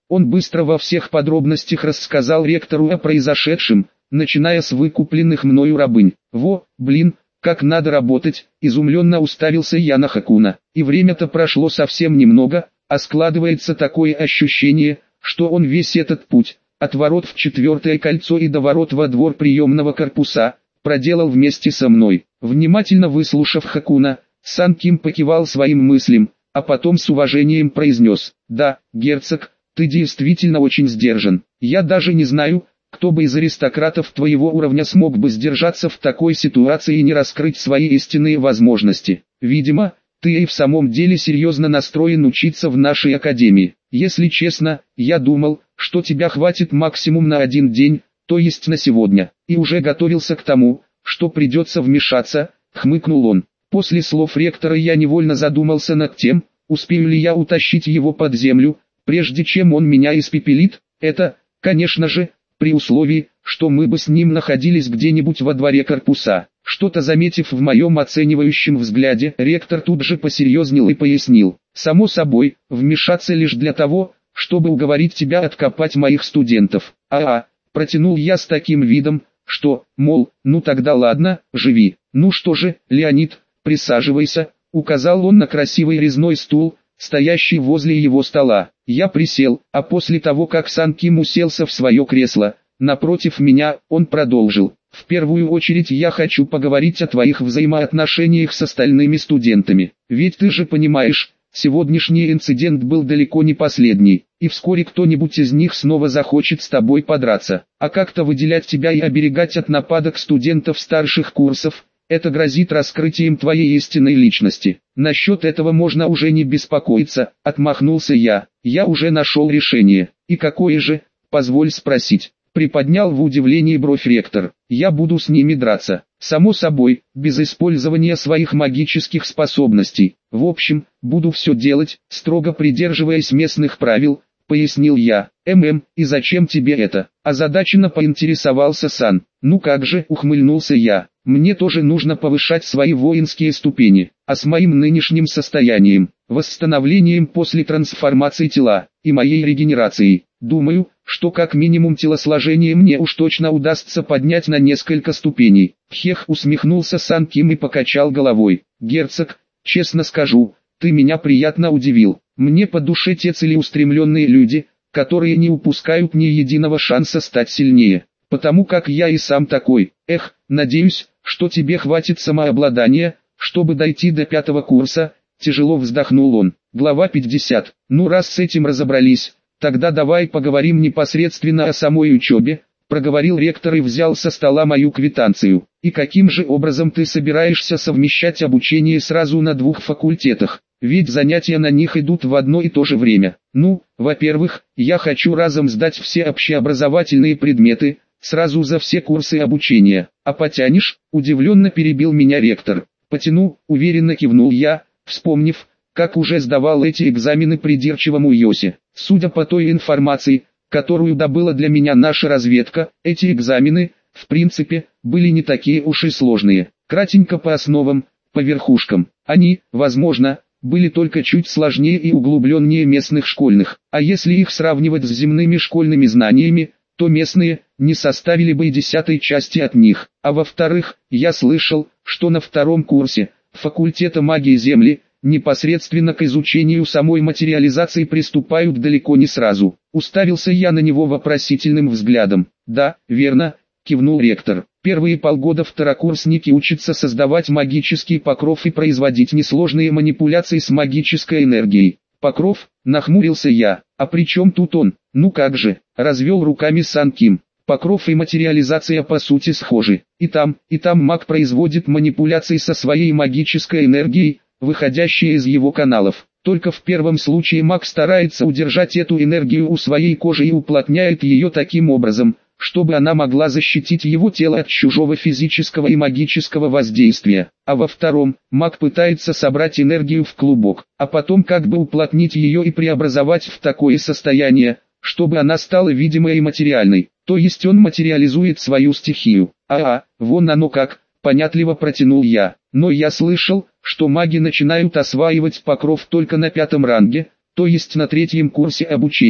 S1: Он быстро во всех подробностях рассказал ректору о произошедшем, начиная с выкупленных мною рабынь. Во, блин, как надо работать, изумленно уставился я на Хакуна. И время-то прошло совсем немного, а складывается такое ощущение, что он весь этот путь, от ворот в 4-е кольцо и до ворот во двор приемного корпуса, проделал вместе со мной. Внимательно выслушав Хакуна, Сан Ким покивал своим мыслям, а потом с уважением произнес: «Да, герцог, ты действительно очень сдержан. Я даже не знаю, кто бы из аристократов твоего уровня смог бы сдержаться в такой ситуации и не раскрыть свои истинные возможности. Видимо, ты и в самом деле серьезно настроен учиться в нашей академии. Если честно, я думал, что тебя хватит максимум на 1 день, то есть на сегодня, и уже готовился к тому, что придется вмешаться», — хмыкнул он. После слов ректора я невольно задумался над тем, успею ли я утащить его под землю, прежде чем он меня испепелит. Это, конечно же, при условии, что мы бы с ним находились где-нибудь во дворе корпуса. Что-то заметив в моем оценивающем взгляде, ректор тут же посерьезнел и пояснил: «Само собой, вмешаться лишь для того, чтобы уговорить тебя откопать моих студентов». Протянул я с таким видом, что, мол, ну тогда ладно, живи. «Ну что же, Леонид, присаживайся», — указал он на красивый резной стул, стоящий возле его стола. Я присел, а после того, как Сан Ким уселся в свое кресло, напротив меня, он продолжил: «В первую очередь я хочу поговорить о твоих взаимоотношениях с остальными студентами. Ведь ты же понимаешь, сегодняшний инцидент был далеко не последний, и вскоре кто-нибудь из них снова захочет с тобой подраться. А как-то выделять тебя и оберегать от нападок студентов старших курсов — это грозит раскрытием твоей истинной личности. Насчет этого можно уже не беспокоиться», — отмахнулся я. «Я уже нашел решение». «И какое же, позволь спросить?» — приподнял в удивлении бровь ректор. «Я буду с ними драться. Само собой, без использования своих магических способностей. В общем, буду все делать, строго придерживаясь местных правил», — пояснил я. И зачем тебе это?» — озадаченно поинтересовался Сан. «Ну как же», — ухмыльнулся я. «Мне тоже нужно повышать свои воинские ступени, а с моим нынешним состоянием, восстановлением после трансформации тела и моей регенерацией, думаю, что как минимум телосложение мне уж точно удастся поднять на несколько ступеней». Хех, усмехнулся Сан Ким и покачал головой. «Герцог, честно скажу, ты меня приятно удивил. Мне по душе те целеустремленные люди, которые не упускают ни единого шанса стать сильнее. Потому как я и сам такой. Надеюсь, что тебе хватит самообладания, чтобы дойти до 5-го курса», — тяжело вздохнул он. Глава 50. «Ну раз с этим разобрались, тогда давай поговорим непосредственно о самой учебе», — проговорил ректор и взял со стола мою квитанцию. «И каким же образом ты собираешься совмещать обучение сразу на 2 факультетах? Ведь занятия на них идут в одно и то же время». «Ну, во-первых, я хочу разом сдать все общеобразовательные предметы, сразу за все курсы обучения. А потянешь?» — удивленно перебил меня ректор. «Потяну», — уверенно кивнул я, вспомнив, как уже сдавал эти экзамены придирчивому Йосе. Судя по той информации, которую добыла для меня наша разведка, эти экзамены, в принципе, были не такие уж и сложные. Кратенько по основам, по верхушкам. Они, возможно, были только чуть сложнее и углубленнее местных школьных. А если их сравнивать с земными школьными знаниями, то местные не составили бы и 10-й части от них. А во-вторых, я слышал, что на 2-м курсе факультета магии Земли непосредственно к изучению самой материализации приступают далеко не сразу. Уставился я на него вопросительным взглядом. «Да, верно», — кивнул ректор. «Первые полгода второкурсники учатся создавать магический покров и производить несложные манипуляции с магической энергией». «Покров?» — нахмурился я. «А при чем тут он?» «Ну как же», — развел руками Сан Ким. «Покров и материализация по сути схожи. И там маг производит манипуляции со своей магической энергией, выходящей из его каналов. Только в первом случае маг старается удержать эту энергию у своей кожи и уплотняет ее таким образом, чтобы она могла защитить его тело от чужого физического и магического воздействия. А во втором, маг пытается собрать энергию в клубок, а потом как бы уплотнить ее и преобразовать в такое состояние, чтобы она стала видимой и материальной. То есть он материализует свою стихию. Вон оно как», — понятливо протянул я. «Но я слышал, что маги начинают осваивать покров только на 5-м ранге, то есть на 3-м курсе обучения».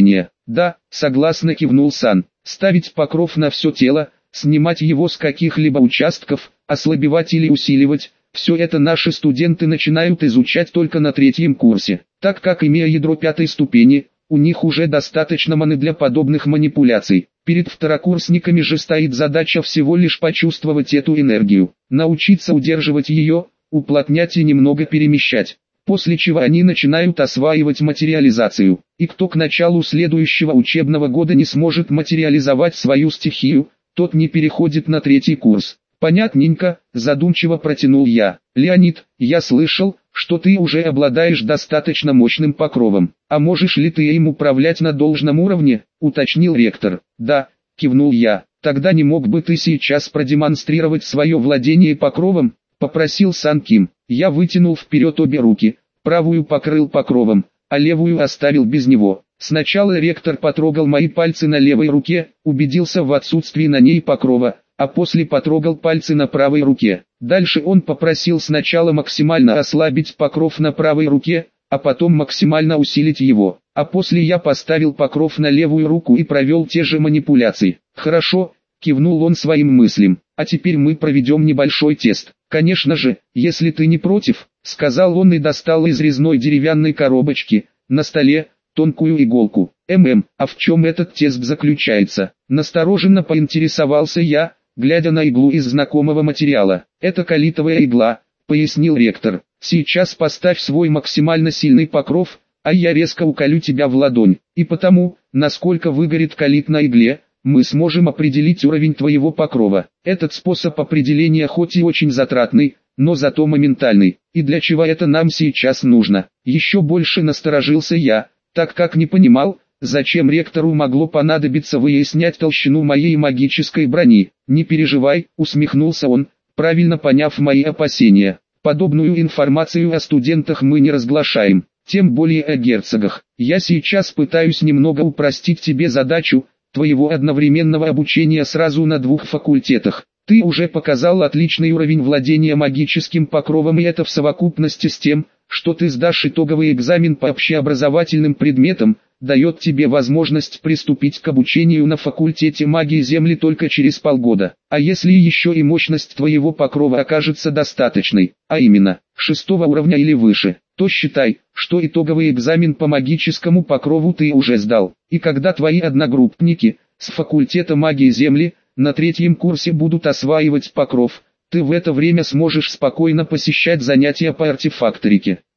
S1: Да, согласно кивнул Сан. Ставить покров на все тело, снимать его с каких-либо участков, ослабевать или усиливать, все это наши студенты начинают изучать только на 3-м курсе, так как, имея ядро 5-й ступени, у них уже достаточно маны для подобных манипуляций. Перед второкурсниками же стоит задача всего лишь почувствовать эту энергию, научиться удерживать ее, уплотнять и немного перемещать, после чего они начинают осваивать материализацию. И кто к началу следующего учебного года не сможет материализовать свою стихию, тот не переходит на 3-й курс. Понятненько, задумчиво протянул я. Леонид, я слышал, что ты уже обладаешь достаточно мощным покровом. А можешь ли ты им управлять на должном уровне, уточнил ректор. Да, кивнул я. Тогда не мог бы ты сейчас продемонстрировать свое владение покровом, попросил Сан Ким. Я вытянул вперед обе руки, правую покрыл покровом, а левую оставил без него. Сначала ректор потрогал мои пальцы на левой руке, убедился в отсутствии на ней покрова, а после потрогал пальцы на правой руке. Дальше он попросил сначала максимально ослабить покров на правой руке, а потом максимально усилить его. А после я поставил покров на левую руку и провел те же манипуляции. Хорошо, кивнул он своим мыслям. А теперь мы проведем небольшой тест. Конечно же, если ты не против, сказал он и достал из резной деревянной коробочки, на столе, тонкую иголку. А в чем этот тест заключается? Настороженно поинтересовался я, глядя на иглу из знакомого материала. Это калитовая игла, пояснил ректор. Сейчас поставь свой максимально сильный покров, а я резко уколю тебя в ладонь. И потому, насколько выгорит калит на игле, мы сможем определить уровень твоего покрова. Этот способ определения хоть и очень затратный, но зато моментальный. И для чего это нам сейчас нужно? Еще больше насторожился я, так как не понимал, зачем ректору могло понадобиться выяснять толщину моей магической брони. Не переживай, усмехнулся он, правильно поняв мои опасения. Подобную информацию о студентах мы не разглашаем, тем более о герцогах. Я сейчас пытаюсь немного упростить тебе задачу, твоего одновременного обучения сразу на 2 факультетах. Ты уже показал отличный уровень владения магическим покровом, и это в совокупности с тем, что ты сдашь итоговый экзамен по общеобразовательным предметам, дает тебе возможность приступить к обучению на факультете магии Земли только через полгода. А если еще и мощность твоего покрова окажется достаточной, а именно, 6-го уровня или выше, то считай, что итоговый экзамен по магическому покрову ты уже сдал. И когда твои одногруппники, с факультета магии Земли, на 3-м курсе будут осваивать покров, ты в это время сможешь спокойно посещать занятия по артефакторике.